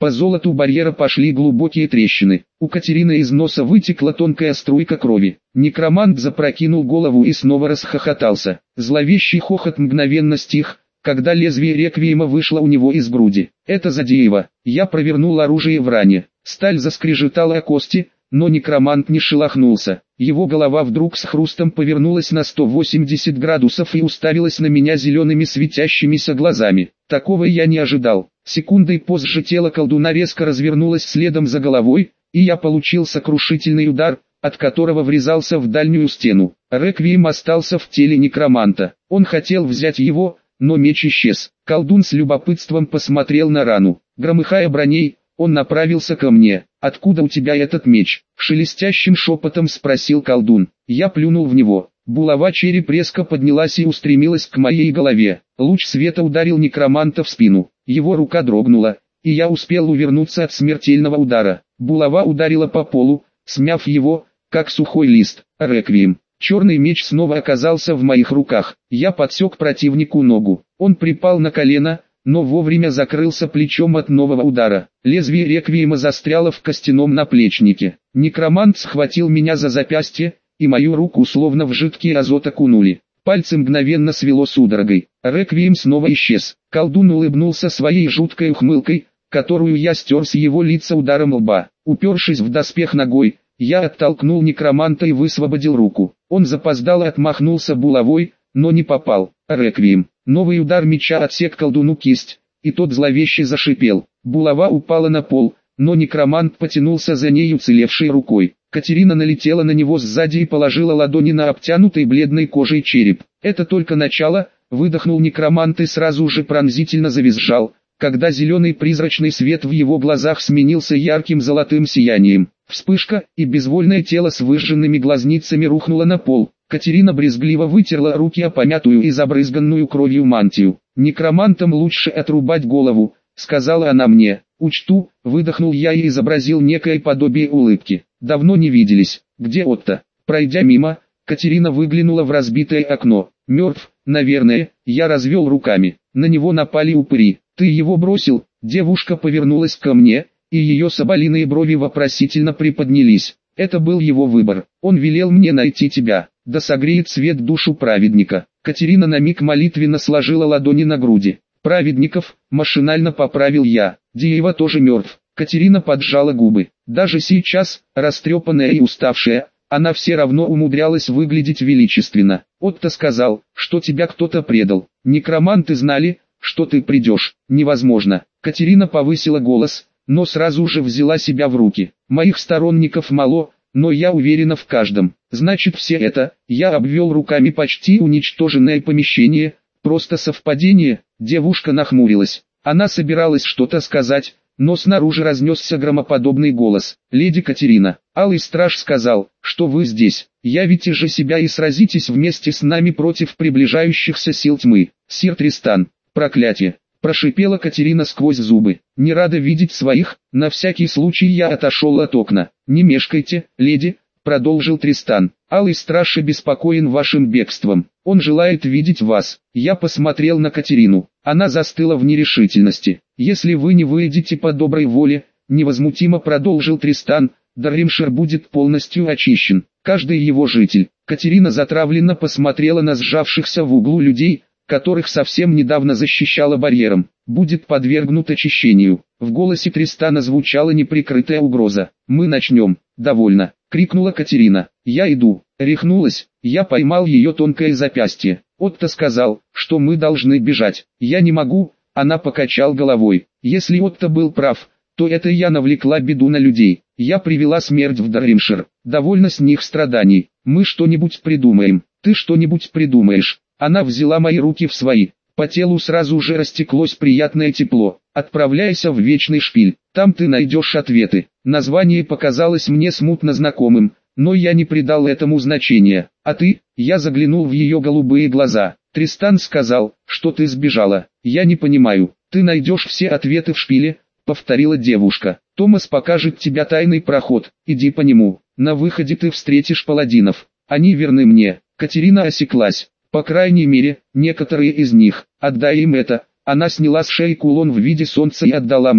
Speaker 1: По золоту барьера пошли глубокие трещины. У Катерины из носа вытекла тонкая струйка крови. Некромант запрокинул голову и снова расхохотался. Зловещий хохот мгновенно стих, когда лезвие реквиема вышло у него из груди. «Это Задеева». Я провернул оружие в ране. Сталь заскрежетала о кости, но некромант не шелохнулся. Его голова вдруг с хрустом повернулась на 180 градусов и уставилась на меня зелеными светящимися глазами. Такого я не ожидал. Секундой позже тело колдуна резко развернулось следом за головой, и я получил сокрушительный удар, от которого врезался в дальнюю стену. Реквием остался в теле некроманта. Он хотел взять его, но меч исчез. Колдун с любопытством посмотрел на рану. Громыхая броней, он направился ко мне. «Откуда у тебя этот меч?» — шелестящим шепотом спросил колдун. Я плюнул в него. Булава череп резко поднялась и устремилась к моей голове. Луч света ударил некроманта в спину. Его рука дрогнула, и я успел увернуться от смертельного удара. Булава ударила по полу, смяв его, как сухой лист. Реквием. Черный меч снова оказался в моих руках. Я подсек противнику ногу. Он припал на колено, но вовремя закрылся плечом от нового удара. Лезвие реквиема застряло в костяном наплечнике. Некромант схватил меня за запястье, и мою руку словно в жидкий азот окунули. Пальцы мгновенно свело судорогой. Реквием снова исчез. Колдун улыбнулся своей жуткой ухмылкой, которую я стер с его лица ударом лба. Упершись в доспех ногой, я оттолкнул некроманта и высвободил руку. Он запоздало отмахнулся булавой, но не попал. Реквием. Новый удар меча отсек колдуну кисть, и тот зловеще зашипел. Булава упала на пол, но некромант потянулся за ней уцелевшей рукой. Катерина налетела на него сзади и положила ладони на обтянутый бледной кожей череп. «Это только начало», — выдохнул некромант и сразу же пронзительно завизжал, когда зеленый призрачный свет в его глазах сменился ярким золотым сиянием. Вспышка, и безвольное тело с выжженными глазницами рухнуло на пол. Катерина брезгливо вытерла руки о помятую и забрызганную кровью мантию. «Некромантам лучше отрубать голову», — сказала она мне. «Учту», — выдохнул я и изобразил некое подобие улыбки. «Давно не виделись. Где Отто?» Пройдя мимо, Катерина выглянула в разбитое окно. «Мертв, наверное», — я развел руками. «На него напали упыри. Ты его бросил?» Девушка повернулась ко мне, и ее соболиные брови вопросительно приподнялись. «Это был его выбор. Он велел мне найти тебя. Да согреет свет душу праведника». Катерина на миг молитвенно сложила ладони на груди. «Праведников», машинально поправил я. «Диева тоже мертв». Катерина поджала губы. Даже сейчас, растрепанная и уставшая, она все равно умудрялась выглядеть величественно. «Отто сказал, что тебя кто-то предал. Некроманты знали, что ты придешь». «Невозможно». Катерина повысила голос, но сразу же взяла себя в руки. «Моих сторонников мало, но я уверена в каждом. Значит, все это», я обвел руками почти уничтоженное помещение, «просто совпадение». Девушка нахмурилась. Она собиралась что-то сказать, но снаружи разнесся громоподобный голос. «Леди Катерина, Алый Страж сказал, что вы здесь. Явите же себя и сразитесь вместе с нами против приближающихся сил тьмы». «Сир Тристан, проклятие!» прошипела Катерина сквозь зубы. «Не рада видеть своих?» На всякий случай я отошел от окна. «Не мешкайте, леди», продолжил Тристан. «Алый Страж обеспокоен вашим бегством. Он желает видеть вас». Я посмотрел на Катерину. Она застыла в нерешительности. «Если вы не выйдете по доброй воле», невозмутимо продолжил Тристан, Дарримшир будет полностью очищен. Каждый его житель. Катерина затравленно посмотрела на сжавшихся в углу людей, которых совсем недавно защищала барьером, будет подвергнут очищению. В голосе Тристана звучала неприкрытая угроза. «Мы начнем». «Довольно», — крикнула Катерина. «Я иду». Рехнулась, я поймал ее тонкое запястье. «Отто сказал, что мы должны бежать». «Я не могу», — она покачал головой. «Если Отто был прав, то это я навлекла беду на людей. Я привела смерть в Дарримшир. Довольно с них страданий. Мы что-нибудь придумаем. Ты что-нибудь придумаешь». Она взяла мои руки в свои. По телу сразу же растеклось приятное тепло. «Отправляйся в Вечный Шпиль, там ты найдешь ответы». Название показалось мне смутно знакомым, но я не придал этому значения. «А ты?» Я заглянул в ее голубые глаза. «Тристан сказал, что ты сбежала. Я не понимаю». «Ты найдешь все ответы в Шпиле», повторила девушка. «Томас покажет тебе тайный проход, иди по нему. На выходе ты встретишь паладинов. Они верны мне». Катерина осеклась. «По крайней мере, некоторые из них. Отдай им это». Она сняла с шеи кулон в виде солнца и отдала мне.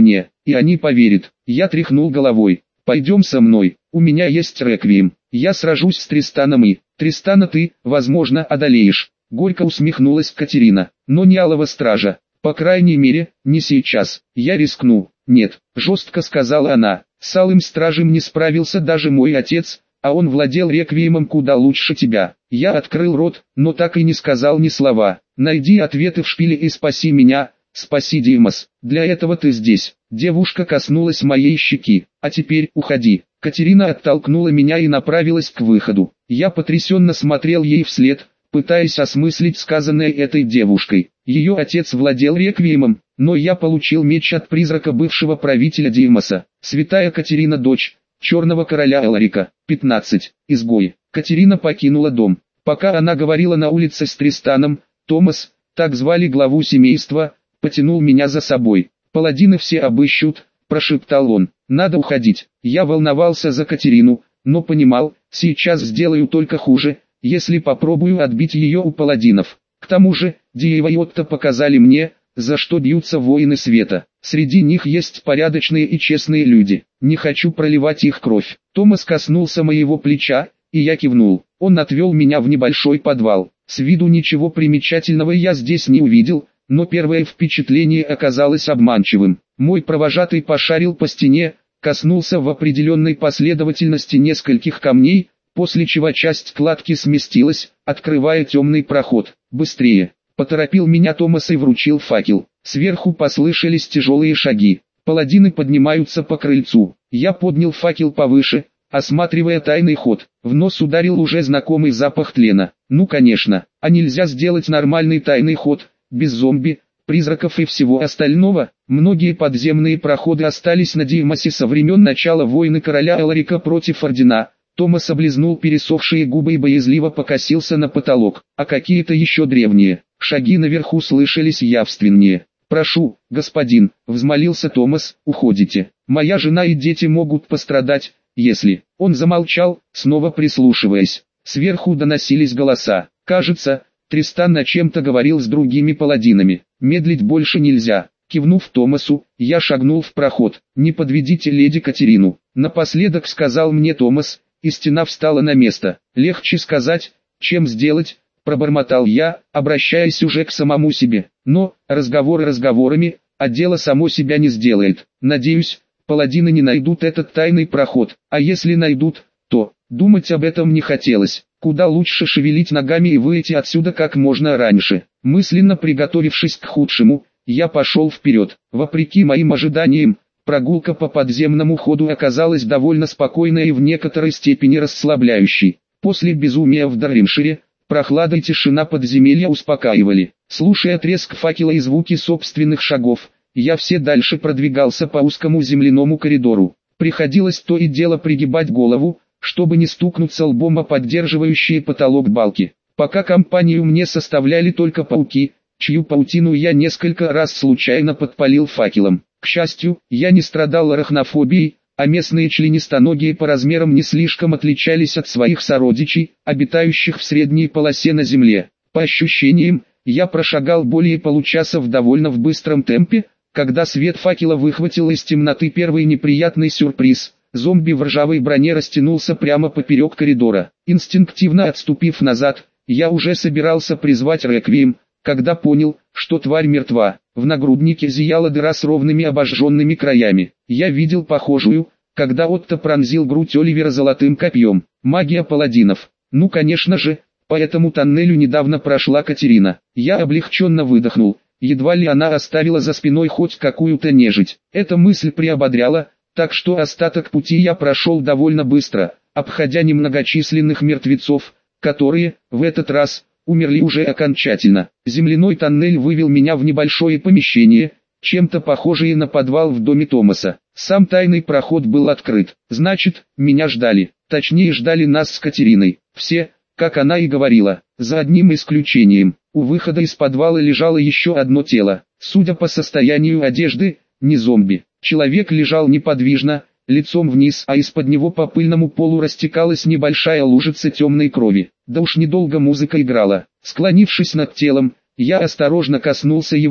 Speaker 1: и они поверят. Я тряхнул головой. Пойдем со мной, у меня есть реквием. Я сражусь с Тристаном и... Тристана ты, возможно, одолеешь. Горько усмехнулась Катерина. Но не Алого Стража. По крайней мере, не сейчас. Я рискну. Нет, жестко сказала она. С Алым Стражем не справился даже мой отец, а он владел реквиемом куда лучше тебя. Я открыл рот, но так и не сказал ни слова. Найди ответы в шпиле и спаси меня. Спаси, Димас, для этого ты здесь. Девушка коснулась моей щеки. А теперь уходи. Катерина оттолкнула меня и направилась к выходу. Я потрясенно смотрел ей вслед, пытаясь осмыслить сказанное этой девушкой. Ее отец владел реквиемом, но я получил меч от призрака бывшего правителя Димаса. Святая Катерина, дочь черного короля Эларика. 15. Изгой. Катерина покинула дом. Пока она говорила на улице с Тристаном, Томас, так звали главу семейства, потянул меня за собой. «Паладины все обыщут», – прошептал он. «Надо уходить». Я волновался за Катерину, но понимал, сейчас сделаю только хуже, если попробую отбить ее у паладинов. К тому же, Диева и Отто показали мне, за что бьются воины света. Среди них есть порядочные и честные люди. Не хочу проливать их кровь. Томас коснулся моего плеча, и я кивнул. Он отвел меня в небольшой подвал. С виду ничего примечательного я здесь не увидел, но первое впечатление оказалось обманчивым. Мой провожатый пошарил по стене, коснулся в определенной последовательности нескольких камней, после чего часть кладки сместилась, открывая темный проход. «Быстрее!» – поторопил меня Томас и вручил факел. Сверху послышались тяжелые шаги. Паладины поднимаются по крыльцу. Я поднял факел повыше, осматривая тайный ход. В нос ударил уже знакомый запах тлена. Ну конечно, а нельзя сделать нормальный тайный ход, без зомби, призраков и всего остального. Многие подземные проходы остались на Димасе со времен начала войны короля Эларика против Ордена. Томас облизнул пересохшие губы и боязливо покосился на потолок. А какие-то еще древние. Шаги наверху слышались явственнее. «Прошу, господин», — взмолился Томас, — «уходите. Моя жена и дети могут пострадать, если...» Он замолчал, снова прислушиваясь. Сверху доносились голоса. Кажется, Тристан о чем-то говорил с другими паладинами. Медлить больше нельзя. Кивнув Томасу, я шагнул в проход. «Не подведите леди Катерину», — напоследок сказал мне Томас, и стена встала на место. «Легче сказать, чем сделать», — пробормотал я, обращаясь уже к самому себе. Но, разговоры разговорами, а дело само себя не сделает. Надеюсь, паладины не найдут этот тайный проход, а если найдут, то, думать об этом не хотелось. Куда лучше шевелить ногами и выйти отсюда как можно раньше. Мысленно приготовившись к худшему, я пошел вперед. Вопреки моим ожиданиям, прогулка по подземному ходу оказалась довольно спокойной и в некоторой степени расслабляющей. После безумия в Дарримшире, прохлада и тишина подземелья успокаивали. Слушая треск факела и звуки собственных шагов, я все дальше продвигался по узкому земляному коридору. Приходилось то и дело пригибать голову, чтобы не стукнуться лбом о поддерживающие потолок балки. Пока компанию мне составляли только пауки, чью паутину я несколько раз случайно подпалил факелом. К счастью, я не страдал арахнофобией, а местные членистоногие по размерам не слишком отличались от своих сородичей, обитающих в средней полосе на земле. По ощущениям, я прошагал более получаса в довольно быстром темпе, когда свет факела выхватил из темноты первый неприятный сюрприз. Зомби в ржавой броне растянулся прямо поперек коридора. Инстинктивно отступив назад, я уже собирался призвать реквием, когда понял, что тварь мертва. В нагруднике зияла дыра с ровными обожженными краями. Я видел похожую, когда Отто пронзил грудь Оливера золотым копьем. Магия паладинов. Ну конечно же, по этому тоннелю недавно прошла Катерина. Я облегченно выдохнул. Едва ли она оставила за спиной хоть какую-то нежить. Эта мысль приободряла, так что остаток пути я прошел довольно быстро, обходя немногочисленных мертвецов, которые, в этот раз, умерли уже окончательно. Земляной тоннель вывел меня в небольшое помещение, чем-то похожее на подвал в доме Томаса. Сам тайный проход был открыт, значит, меня ждали. Точнее, ждали нас с Катериной. Все, как она и говорила, за одним исключением. У выхода из подвала лежало еще одно тело. Судя по состоянию одежды, не зомби. Человек лежал неподвижно, лицом вниз, а из-под него по пыльному полу растекалась небольшая лужица темной крови. Да уж недолго музыка играла. Склонившись над телом, я осторожно коснулся его,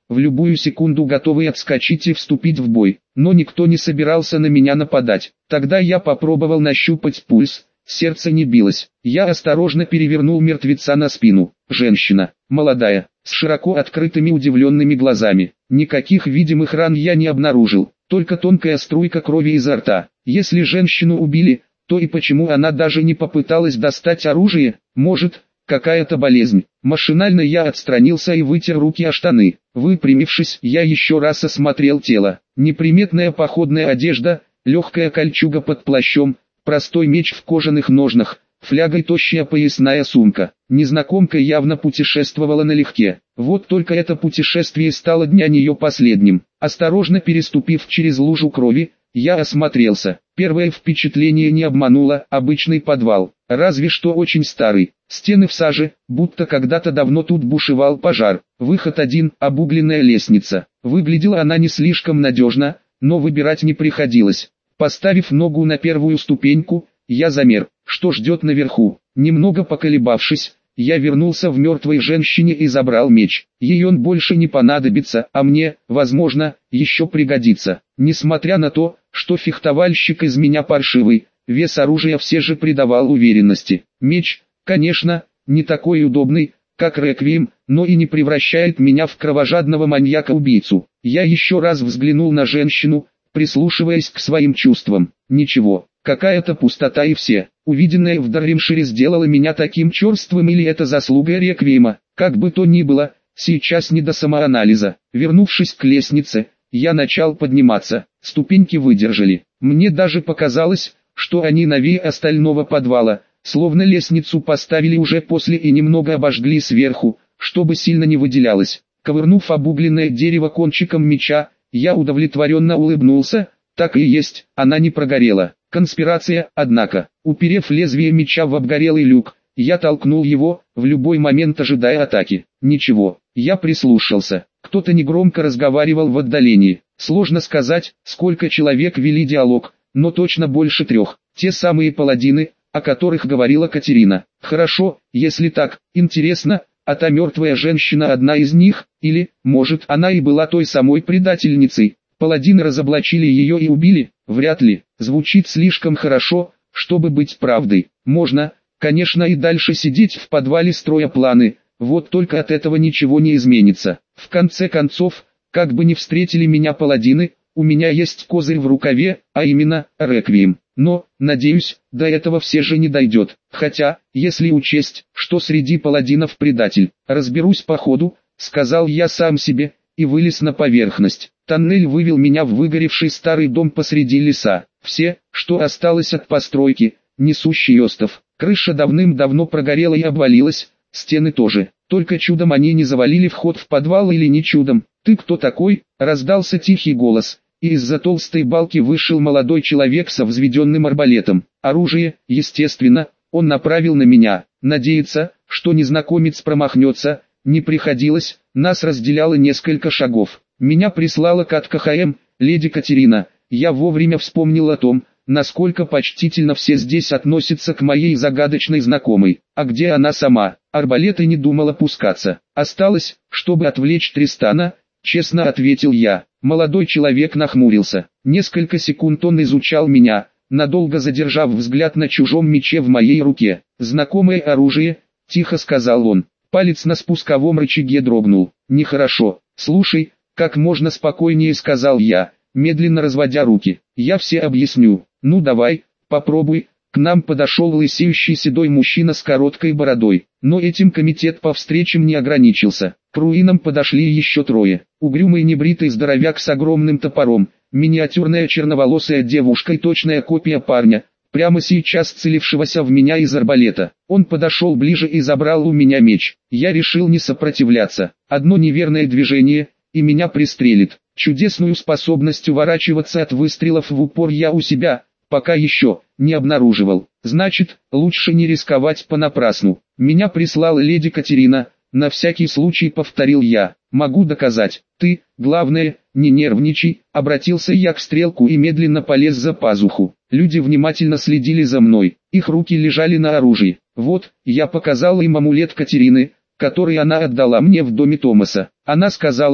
Speaker 1: в любую секунду готовый отскочить и вступить в бой. Но никто не собирался на меня нападать. Тогда я попробовал нащупать пульс, сердце не билось. Я осторожно перевернул мертвеца на спину. Женщина, молодая, с широко открытыми удивленными глазами. Никаких видимых ран я не обнаружил, только тонкая струйка крови изо рта. Если женщину убили, то и почему она даже не попыталась достать оружие? Может, какая-то болезнь? Машинально я отстранился и вытер руки о штаны. Выпрямившись, я еще раз осмотрел тело. Неприметная походная одежда, легкая кольчуга под плащом, простой меч в кожаных ножнах, фляга и тощая поясная сумка. Незнакомка явно путешествовала налегке. Вот только это путешествие стало для нее последним. Осторожно переступив через лужу крови, я осмотрелся. Первое впечатление не обмануло: обычный подвал, разве что очень старый. Стены в саже, будто когда-то давно тут бушевал пожар. Выход один, обугленная лестница. Выглядела она не слишком надежно, но выбирать не приходилось. Поставив ногу на первую ступеньку, я замер. Что ждет наверху? Немного поколебавшись, я вернулся в мертвой женщине и забрал меч. Ей он больше не понадобится, а мне, возможно, еще пригодится. Несмотря на то, что фехтовальщик из меня паршивый, вес оружия все же придавал уверенности. Меч, конечно, не такой удобный, как реквием, но и не превращает меня в кровожадного маньяка-убийцу. Я еще раз взглянул на женщину, прислушиваясь к своим чувствам. Ничего, какая-то пустота и все. Увиденное в Дарримшире сделало меня таким черствым, или это заслуга реквиема? Как бы то ни было, сейчас не до самоанализа. Вернувшись к лестнице, я начал подниматься. Ступеньки выдержали. Мне даже показалось, что они новее остального подвала, словно лестницу поставили уже после и немного обожгли сверху, чтобы сильно не выделялось. Ковырнув обугленное дерево кончиком меча, я удовлетворенно улыбнулся. Так и есть, она не прогорела. Конспирация, однако. Уперев лезвие меча в обгорелый люк, я толкнул его, в любой момент ожидая атаки. Ничего, я прислушался. Кто-то негромко разговаривал в отдалении. Сложно сказать, сколько человек вели диалог, но точно больше 3. Те самые паладины, о которых говорила Катерина. Хорошо, если так. Интересно, а та мертвая женщина одна из них, или, может, она и была той самой предательницей? Паладины разоблачили ее и убили? Вряд ли. Звучит слишком хорошо, чтобы быть правдой. Можно, конечно, и дальше сидеть в подвале, строя планы, вот только от этого ничего не изменится. В конце концов, как бы ни встретили меня паладины, у меня есть козырь в рукаве, а именно, реквием. Но, надеюсь, до этого все же не дойдет. Хотя, если учесть, что среди паладинов предатель, разберусь по ходу, сказал я сам себе, и вылез на поверхность. Тоннель вывел меня в выгоревший старый дом посреди леса. Все, что осталось от постройки, несущий остов. Крыша давным-давно прогорела и обвалилась, стены тоже. Только чудом они не завалили вход в подвал, или не чудом. «Ты кто такой?» — раздался тихий голос, и из-за толстой балки вышел молодой человек со взведенным арбалетом. Оружие, естественно, он направил на меня. Надеяться, что незнакомец промахнется, не приходилось, нас разделяло несколько шагов. Меня прислала к КХМ, леди Катерина. Я вовремя вспомнил о том, насколько почтительно все здесь относятся к моей загадочной знакомой. А где она сама? Арбалет и не думал опускаться. Осталось, чтобы отвлечь Тристана, честно ответил я. Молодой человек нахмурился. Несколько секунд он изучал меня, надолго задержав взгляд на чужом мече в моей руке. «Знакомое оружие», — тихо сказал он. Палец на спусковом рычаге дрогнул. «Нехорошо. Слушай», — как можно спокойнее сказал я, медленно разводя руки. «Я все объясню. Ну давай, попробуй». К нам подошел лысеющий седой мужчина с короткой бородой. Но этим комитет по встречам не ограничился. К руинам подошли еще 3. Угрюмый небритый здоровяк с огромным топором, миниатюрная черноволосая девушка и точная копия парня, прямо сейчас целившегося в меня из арбалета. Он подошел ближе и забрал у меня меч. Я решил не сопротивляться. Одно неверное движение, и меня пристрелит. Чудесную способность уворачиваться от выстрелов в упор я у себя, пока еще, не обнаруживал. Значит, лучше не рисковать понапрасну. Меня прислала леди Катерина, на всякий случай повторил я. Могу доказать. Ты, главное, не нервничай, обратился я к стрелку и медленно полез за пазуху. Люди внимательно следили за мной, их руки лежали на оружии. Вот, я показал им амулет Катерины, который она отдала мне в доме Томаса. Она сказала, что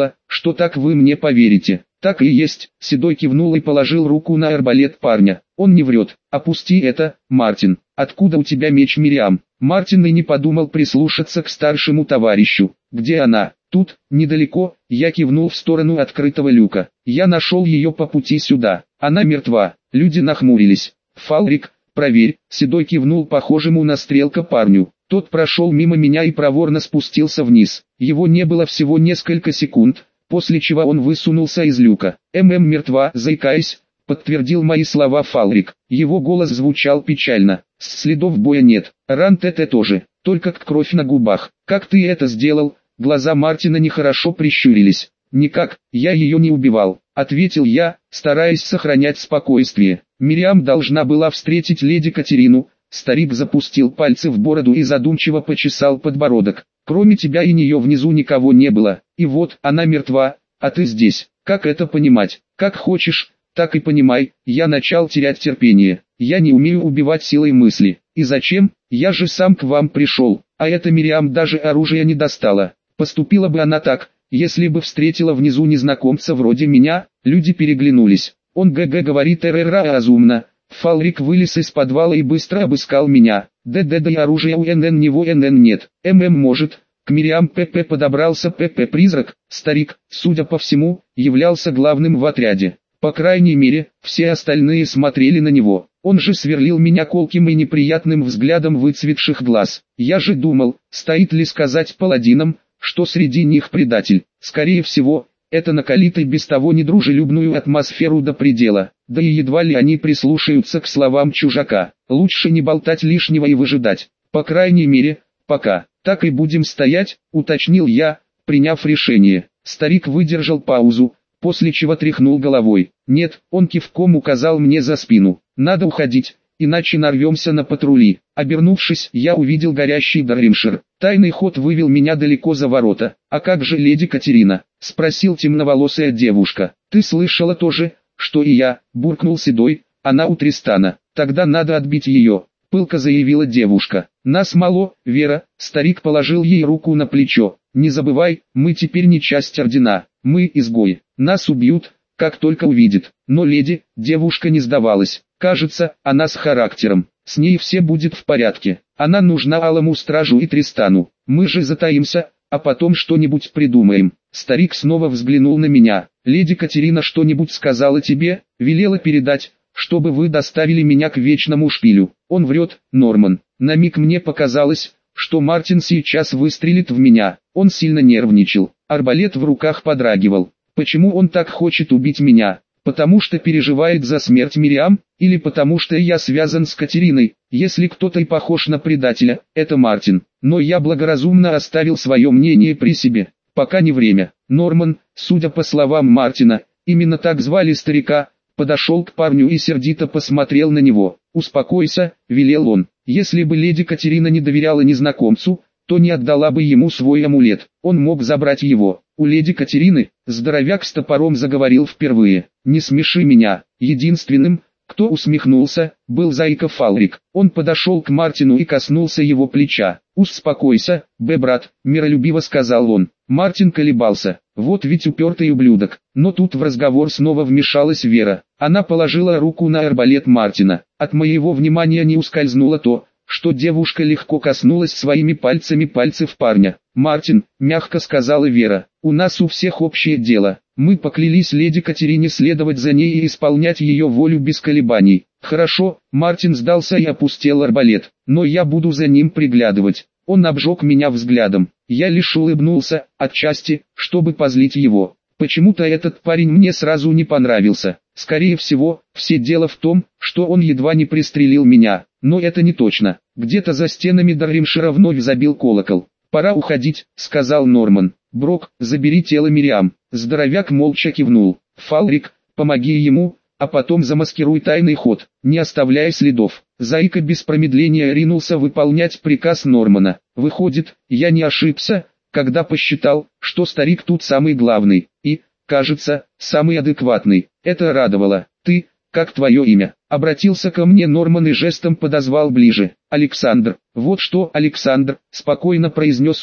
Speaker 1: что так вы мне поверите. Так и есть. Седой кивнул и положил руку на арбалет парня. Он не врет. Опусти это, Мартин. Откуда у тебя меч, Мириам? Мартин и не подумал прислушаться к старшему товарищу. Где она? Тут, недалеко. Я кивнул в сторону открытого люка. Я нашел ее по пути сюда. Она мертва. Люди нахмурились. Фалрик, проверь. Седой кивнул похожему на стрелка парню. Тот прошел мимо меня и проворно спустился вниз. Его не было всего несколько секунд, после чего он высунулся из люка. Мертва, заикаясь, подтвердил мои слова Фалрик. Его голос звучал печально. Следов боя нет. Ран ТТ тоже, только кровь на губах. Как ты это сделал? Глаза Мартина нехорошо прищурились. Никак, я ее не убивал, ответил я, стараясь сохранять спокойствие. Мириам должна была встретить леди Катерину. Старик запустил пальцы в бороду и задумчиво почесал подбородок. Кроме тебя и нее внизу никого не было. И вот, она мертва, а ты здесь. Как это понимать? Как хочешь, так и понимай. Я начал терять терпение. Я не умею убивать силой мысли. И зачем? Я же сам к вам пришел. А эта Мириам даже оружия не достала. Поступила бы она так, если бы встретила внизу незнакомца вроде меня. Люди переглянулись. Он говорит разумно. Фалрик вылез из подвала и быстро обыскал меня. Да и оружия у него нет. Может. К Мириам ПП подобрался ПП-призрак. Старик, судя по всему, являлся главным в отряде. По крайней мере, все остальные смотрели на него. Он же сверлил меня колким и неприятным взглядом выцветших глаз. Я же думал, стоит ли сказать паладинам, что среди них предатель. Скорее всего, это накалит и без того недружелюбную атмосферу до предела. Да и едва ли они прислушаются к словам чужака. Лучше не болтать лишнего и выжидать. По крайней мере, пока. Так и будем стоять, уточнил я, приняв решение. Старик выдержал паузу, после чего тряхнул головой. Нет, он кивком указал мне за спину. Надо уходить, иначе нарвемся на патрули. Обернувшись, я увидел горящий Дарримшир. Тайный ход вывел меня далеко за ворота. А как же леди Катерина? Спросил темноволосая девушка. Ты слышала тоже, что и я, буркнул Седой, она у Тристана. Тогда надо отбить ее, пылко заявила девушка. Нас мало, Вера, старик положил ей руку на плечо. Не забывай, мы теперь не часть ордена, мы изгои. Нас убьют, как только увидят. Но леди, девушка не сдавалась. Кажется, она с характером. С ней все будет в порядке. Она нужна Алому Стражу и Тристану. Мы же затаимся, а потом что-нибудь придумаем. Старик снова взглянул на меня. Леди Катерина что-нибудь сказала тебе? Велела передать, чтобы вы доставили меня к Вечному Шпилю. Он врет, Норман. На миг мне показалось, что Мартин сейчас выстрелит в меня. Он сильно нервничал. Арбалет в руках подрагивал. Почему он так хочет убить меня? Потому что переживает за смерть Мириам, или потому что я связан с Катериной? Если кто-то и похож на предателя, это Мартин. Но я благоразумно оставил свое мнение при себе. Пока не время. Норман, судя по словам Мартина, именно так звали старика, подошел к парню и сердито посмотрел на него. «Успокойся», — велел он. Если бы леди Катерина не доверяла незнакомцу, то не отдала бы ему свой амулет. Он мог забрать его. У леди Катерины, здоровяк с топором заговорил впервые. «Не смеши меня». Единственным, кто усмехнулся, был Зайка Фалрик. Он подошел к Мартину и коснулся его плеча. «Успокойся, брат», — миролюбиво сказал он. Мартин колебался. Вот ведь упертый ублюдок. Но тут в разговор снова вмешалась Вера. Она положила руку на арбалет Мартина. От моего внимания не ускользнуло то, что девушка легко коснулась своими пальцами пальцев парня. «Мартин», — мягко сказала Вера, — «у нас у всех общее дело. Мы поклялись леди Катерине следовать за ней и исполнять ее волю без колебаний». «Хорошо», — Мартин сдался и опустил арбалет, — «но я буду за ним приглядывать». Он обжег меня взглядом. Я лишь улыбнулся, отчасти, чтобы позлить его. Почему-то этот парень мне сразу не понравился. Скорее всего, все дело в том, что он едва не пристрелил меня. Но это не точно. Где-то за стенами Дарримшира вновь забил колокол. «Пора уходить», — сказал Норман. «Брок, забери тело Мириам». Здоровяк молча кивнул. «Фалрик, помоги ему, а потом замаскируй тайный ход, не оставляя следов». Зайка без промедления ринулся выполнять приказ Нормана. Выходит, я не ошибся, когда посчитал, что старик тут самый главный, и, кажется, самый адекватный. Это радовало. «Ты, как твое имя?» Обратился ко мне Норман и жестом подозвал ближе. «Александр». «Вот что, Александр», — спокойно произнес он, —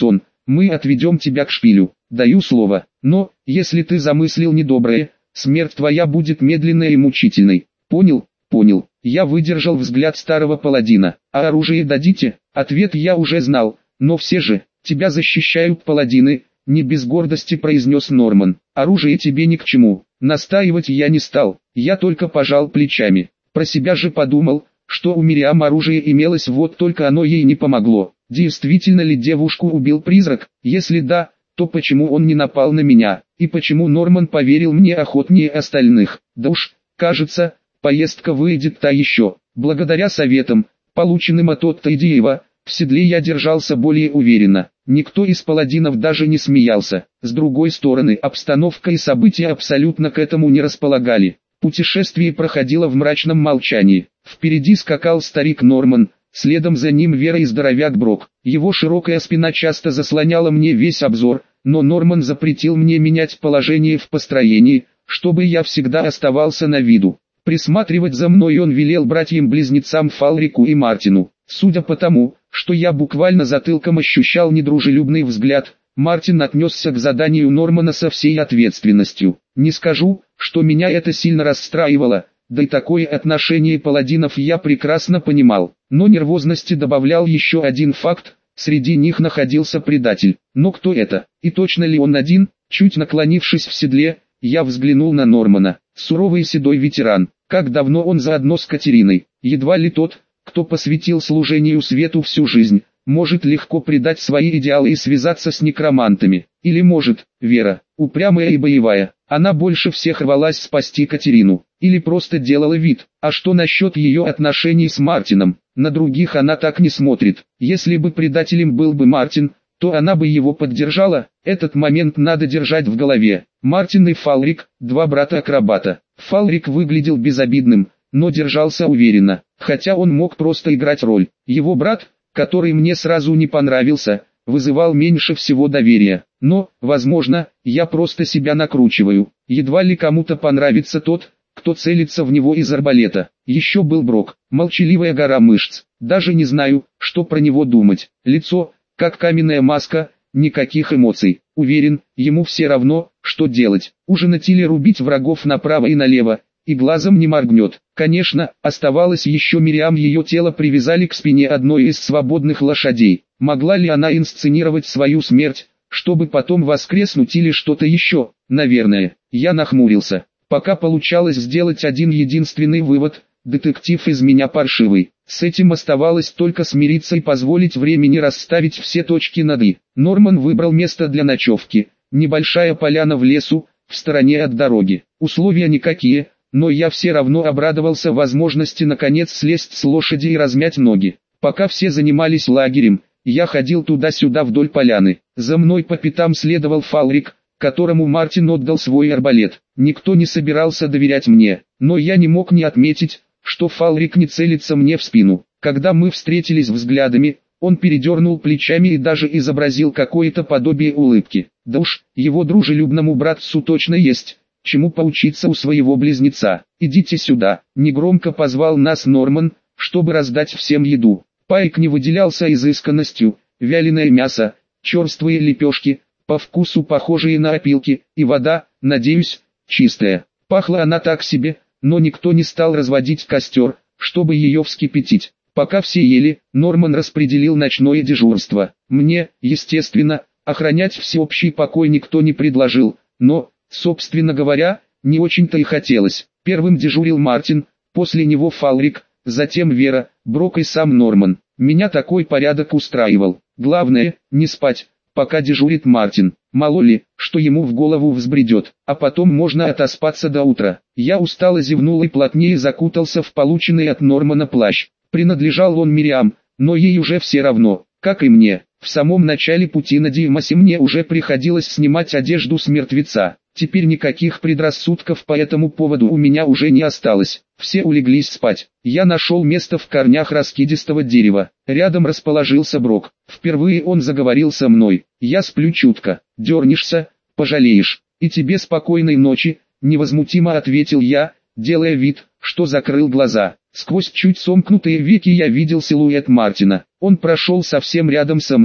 Speaker 1: мы отведем тебя к шпилю, даю слово. Но, если ты замыслил недоброе, смерть твоя будет медленной и мучительной. Понял? Понял. Я выдержал взгляд старого паладина. А оружие дадите? Ответ я уже знал, но все же, тебя защищают паладины, не без гордости произнес Норман. Оружие тебе ни к чему. Настаивать я не стал, я только пожал плечами. Про себя же подумал, что у Мириам оружие имелось, вот только оно ей не помогло. Действительно ли девушку убил призрак? Если да, то почему он не напал на меня? И почему Норман поверил мне охотнее остальных? Да уж, кажется, поездка выйдет та еще. Благодаря советам, полученным от Отто и Диева, в седле я держался более уверенно. Никто из паладинов даже не смеялся. С другой стороны, обстановка и события абсолютно к этому не располагали. Путешествие проходило в мрачном молчании. Впереди скакал старик Норман, следом за ним Вера и здоровяк Брок. Его широкая спина часто заслоняла мне весь обзор, но Норман запретил мне менять положение в построении, чтобы я всегда оставался на виду. Присматривать за мной он велел братьям-близнецам Фалрику и Мартину. Судя по тому, что я буквально затылком ощущал недружелюбный взгляд, Мартин отнесся к заданию Нормана со всей ответственностью. Не скажу, что меня это сильно расстраивало, да и такое отношение паладинов я прекрасно понимал. Но нервозности добавлял еще один факт: среди них находился предатель. Но кто это? И точно ли он один? Чуть наклонившись в седле, я взглянул на Нормана. Суровый седой ветеран. Как давно он заодно с Катериной? Едва ли тот, кто посвятил служению свету всю жизнь, может легко предать свои идеалы и связаться с некромантами. Или может, Вера, упрямая и боевая, она больше всех рвалась спасти Катерину. Или просто делала вид. А что насчет ее отношений с Мартином? На других она так не смотрит. Если бы предателем был бы Мартин, то она бы его поддержала. Этот момент надо держать в голове. Мартин и Фалрик, два брата-акробата. Фалрик выглядел безобидным, но держался уверенно, хотя он мог просто играть роль. Его брат, который мне сразу не понравился, вызывал меньше всего доверия. Но, возможно, я просто себя накручиваю. Едва ли кому-то понравится тот, кто целится в него из арбалета. Еще был Брок, молчаливая гора мышц. Даже не знаю, что про него думать. Лицо, как каменная маска, никаких эмоций. Уверен, ему все равно, что делать. Ужинать или рубить врагов направо и налево, и глазом не моргнет. Конечно, оставалось еще Мириам, ее тело привязали к спине одной из свободных лошадей. Могла ли она инсценировать свою смерть, чтобы потом воскреснуть или что-то еще? Наверное. Я нахмурился. Пока получалось сделать один единственный вывод: детектив из меня паршивый. С этим оставалось только смириться и позволить времени расставить все точки над «и». Норман выбрал место для ночевки. Небольшая поляна в лесу, в стороне от дороги. Условия никакие, но я все равно обрадовался возможности наконец слезть с лошади и размять ноги. Пока все занимались лагерем, я ходил туда-сюда вдоль поляны. За мной по пятам следовал Фалрик, которому Мартин отдал свой арбалет. Никто не собирался доверять мне, но я не мог не отметить, что Фалрик не целится мне в спину. Когда мы встретились взглядами, он передернул плечами и даже изобразил какое-то подобие улыбки. Да уж, его дружелюбному братцу точно есть чему поучиться у своего близнеца. «Идите сюда», — негромко позвал нас Норман, чтобы раздать всем еду. Пайк не выделялся изысканностью: вяленое мясо, черствые лепешки, по вкусу похожие на опилки, и вода, надеюсь, чистая. Пахла она так себе, но никто не стал разводить костер, чтобы ее вскипятить. Пока все ели, Норман распределил ночное дежурство. Мне, естественно, охранять всеобщий покой никто не предложил, но, собственно говоря, не очень-то и хотелось. Первым дежурил Мартин, после него Фалрик, затем Вера, Брок и сам Норман. Меня такой порядок устраивал. Главное, не спать, пока дежурит Мартин. Мало ли, что ему в голову взбредет, а потом можно отоспаться до утра. Я устало зевнул и плотнее закутался в полученный от Нормана плащ. Принадлежал он Мириам, но ей уже все равно, как и мне. В самом начале пути на Димасе мне уже приходилось снимать одежду с мертвеца. Теперь никаких предрассудков по этому поводу у меня уже не осталось. Все улеглись спать. Я нашел место в корнях раскидистого дерева. Рядом расположился Брок. Впервые он заговорил со мной. «Я сплю чутко. Дернешься, пожалеешь. И тебе спокойной ночи», — невозмутимо ответил я, делая вид, что закрыл глаза. Сквозь чуть сомкнутые веки я видел силуэт Мартина. Он прошел совсем рядом со мной.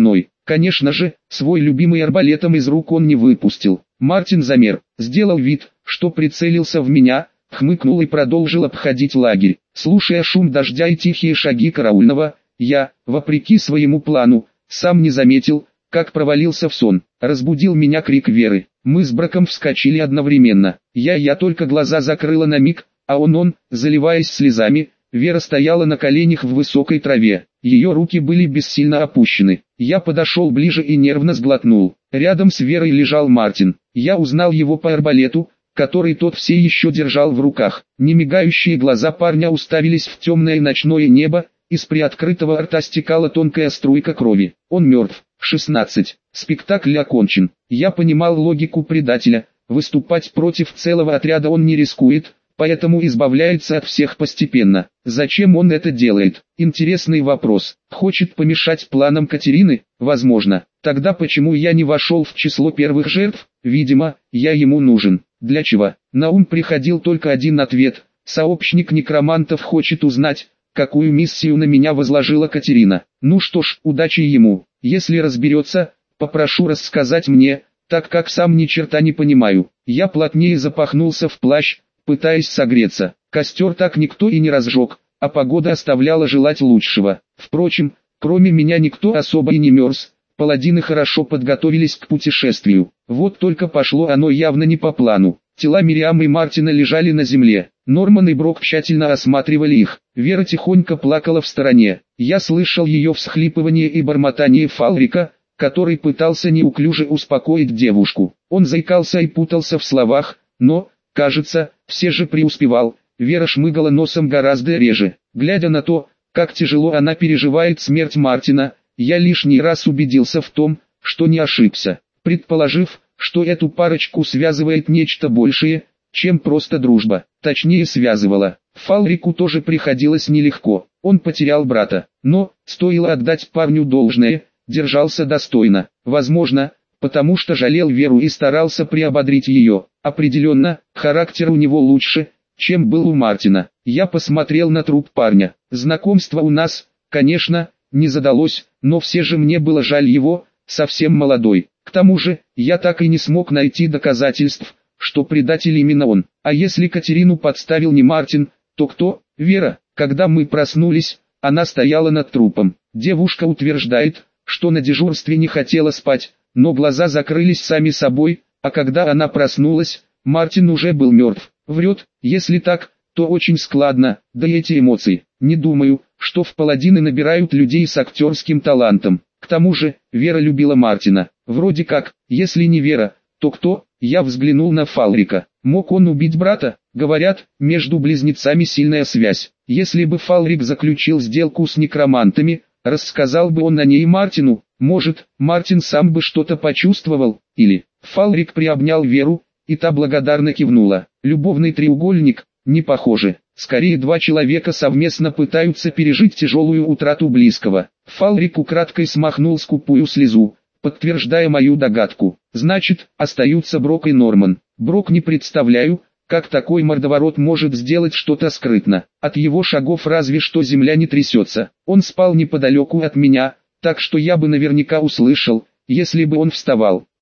Speaker 1: Конечно же, свой любимый арбалетом из рук он не выпустил. Мартин замер, сделал вид, что прицелился в меня, хмыкнул и продолжил обходить лагерь. Слушая шум дождя и тихие шаги караульного, я, вопреки своему плану, сам не заметил, как провалился в сон. Разбудил меня крик Веры. Мы с Броком вскочили одновременно. Я только глаза закрыла на миг, а он, заливаясь слезами. Вера стояла на коленях в высокой траве. Ее руки были бессильно опущены. Я подошел ближе и нервно сглотнул. Рядом с Верой лежал Мартин. Я узнал его по арбалету, который тот все еще держал в руках. Немигающие глаза парня уставились в темное ночное небо, из приоткрытого рта стекала тонкая струйка крови. Он мертв. 16. Спектакль окончен. Я понимал логику предателя. Выступать против целого отряда он не рискует, поэтому избавляется от всех постепенно. Зачем он это делает? Интересный вопрос. Хочет помешать планам Катерины? Возможно. Тогда почему я не вошел в число первых жертв? Видимо, я ему нужен. Для чего? На ум приходил только один ответ. Сообщник некромантов хочет узнать, какую миссию на меня возложила Катерина. Ну что ж, удачи ему. Если разберется, попрошу рассказать мне, так как сам ни черта не понимаю. Я плотнее запахнулся в плащ, пытаясь согреться. Костер так никто и не разжег, а погода оставляла желать лучшего. Впрочем, кроме меня никто особо и не мерз. Паладины хорошо подготовились к путешествию. Вот только пошло оно явно не по плану. Тела Мириам и Мартина лежали на земле. Норман и Брок тщательно осматривали их. Вера тихонько плакала в стороне. Я слышал ее всхлипывание и бормотание Фалрика, который пытался неуклюже успокоить девушку. Он заикался и путался в словах, но, кажется, все же преуспевал. Вера шмыгала носом гораздо реже. Глядя на то, как тяжело она переживает смерть Мартина, я лишний раз убедился в том, что не ошибся. Предположив, что эту парочку связывает нечто большее, чем просто дружба. Точнее связывала. Фалрику тоже приходилось нелегко. Он потерял брата. Но, стоило отдать парню должное, держался достойно. Возможно, потому что жалел Веру и старался приободрить ее. Определенно, характер у него лучше, чем был у Мартина. Я посмотрел на труп парня. Знакомство у нас, конечно, не задалось, но все же мне было жаль его, совсем молодой. К тому же, я так и не смог найти доказательств, что предатель именно он. А если Катерину подставил не Мартин, то кто? Вера. Когда мы проснулись, она стояла над трупом. Девушка утверждает, что на дежурстве не хотела спать, но глаза закрылись сами собой, а когда она проснулась, Мартин уже был мертв. Врет. Если так, то очень складно, да и эти эмоции. Не думаю, что в паладины набирают людей с актерским талантом. К тому же, Вера любила Мартина. Вроде как, если не Вера, то кто? Я взглянул на Фалрика. Мог он убить брата? Говорят, между близнецами сильная связь. Если бы Фалрик заключил сделку с некромантами, рассказал бы он о ней Мартину, может, Мартин сам бы что-то почувствовал, или... Фалрик приобнял Веру, и та благодарно кивнула. Любовный треугольник, не похоже. Скорее два человека совместно пытаются пережить тяжелую утрату близкого. Фалрик украдкой смахнул скупую слезу, подтверждая мою догадку. Значит, остаются Брок и Норман. Брок не представляю, как такой мордоворот может сделать что-то скрытно. От его шагов разве что земля не трясется. Он спал неподалеку от меня, так что я бы наверняка услышал, если бы он вставал.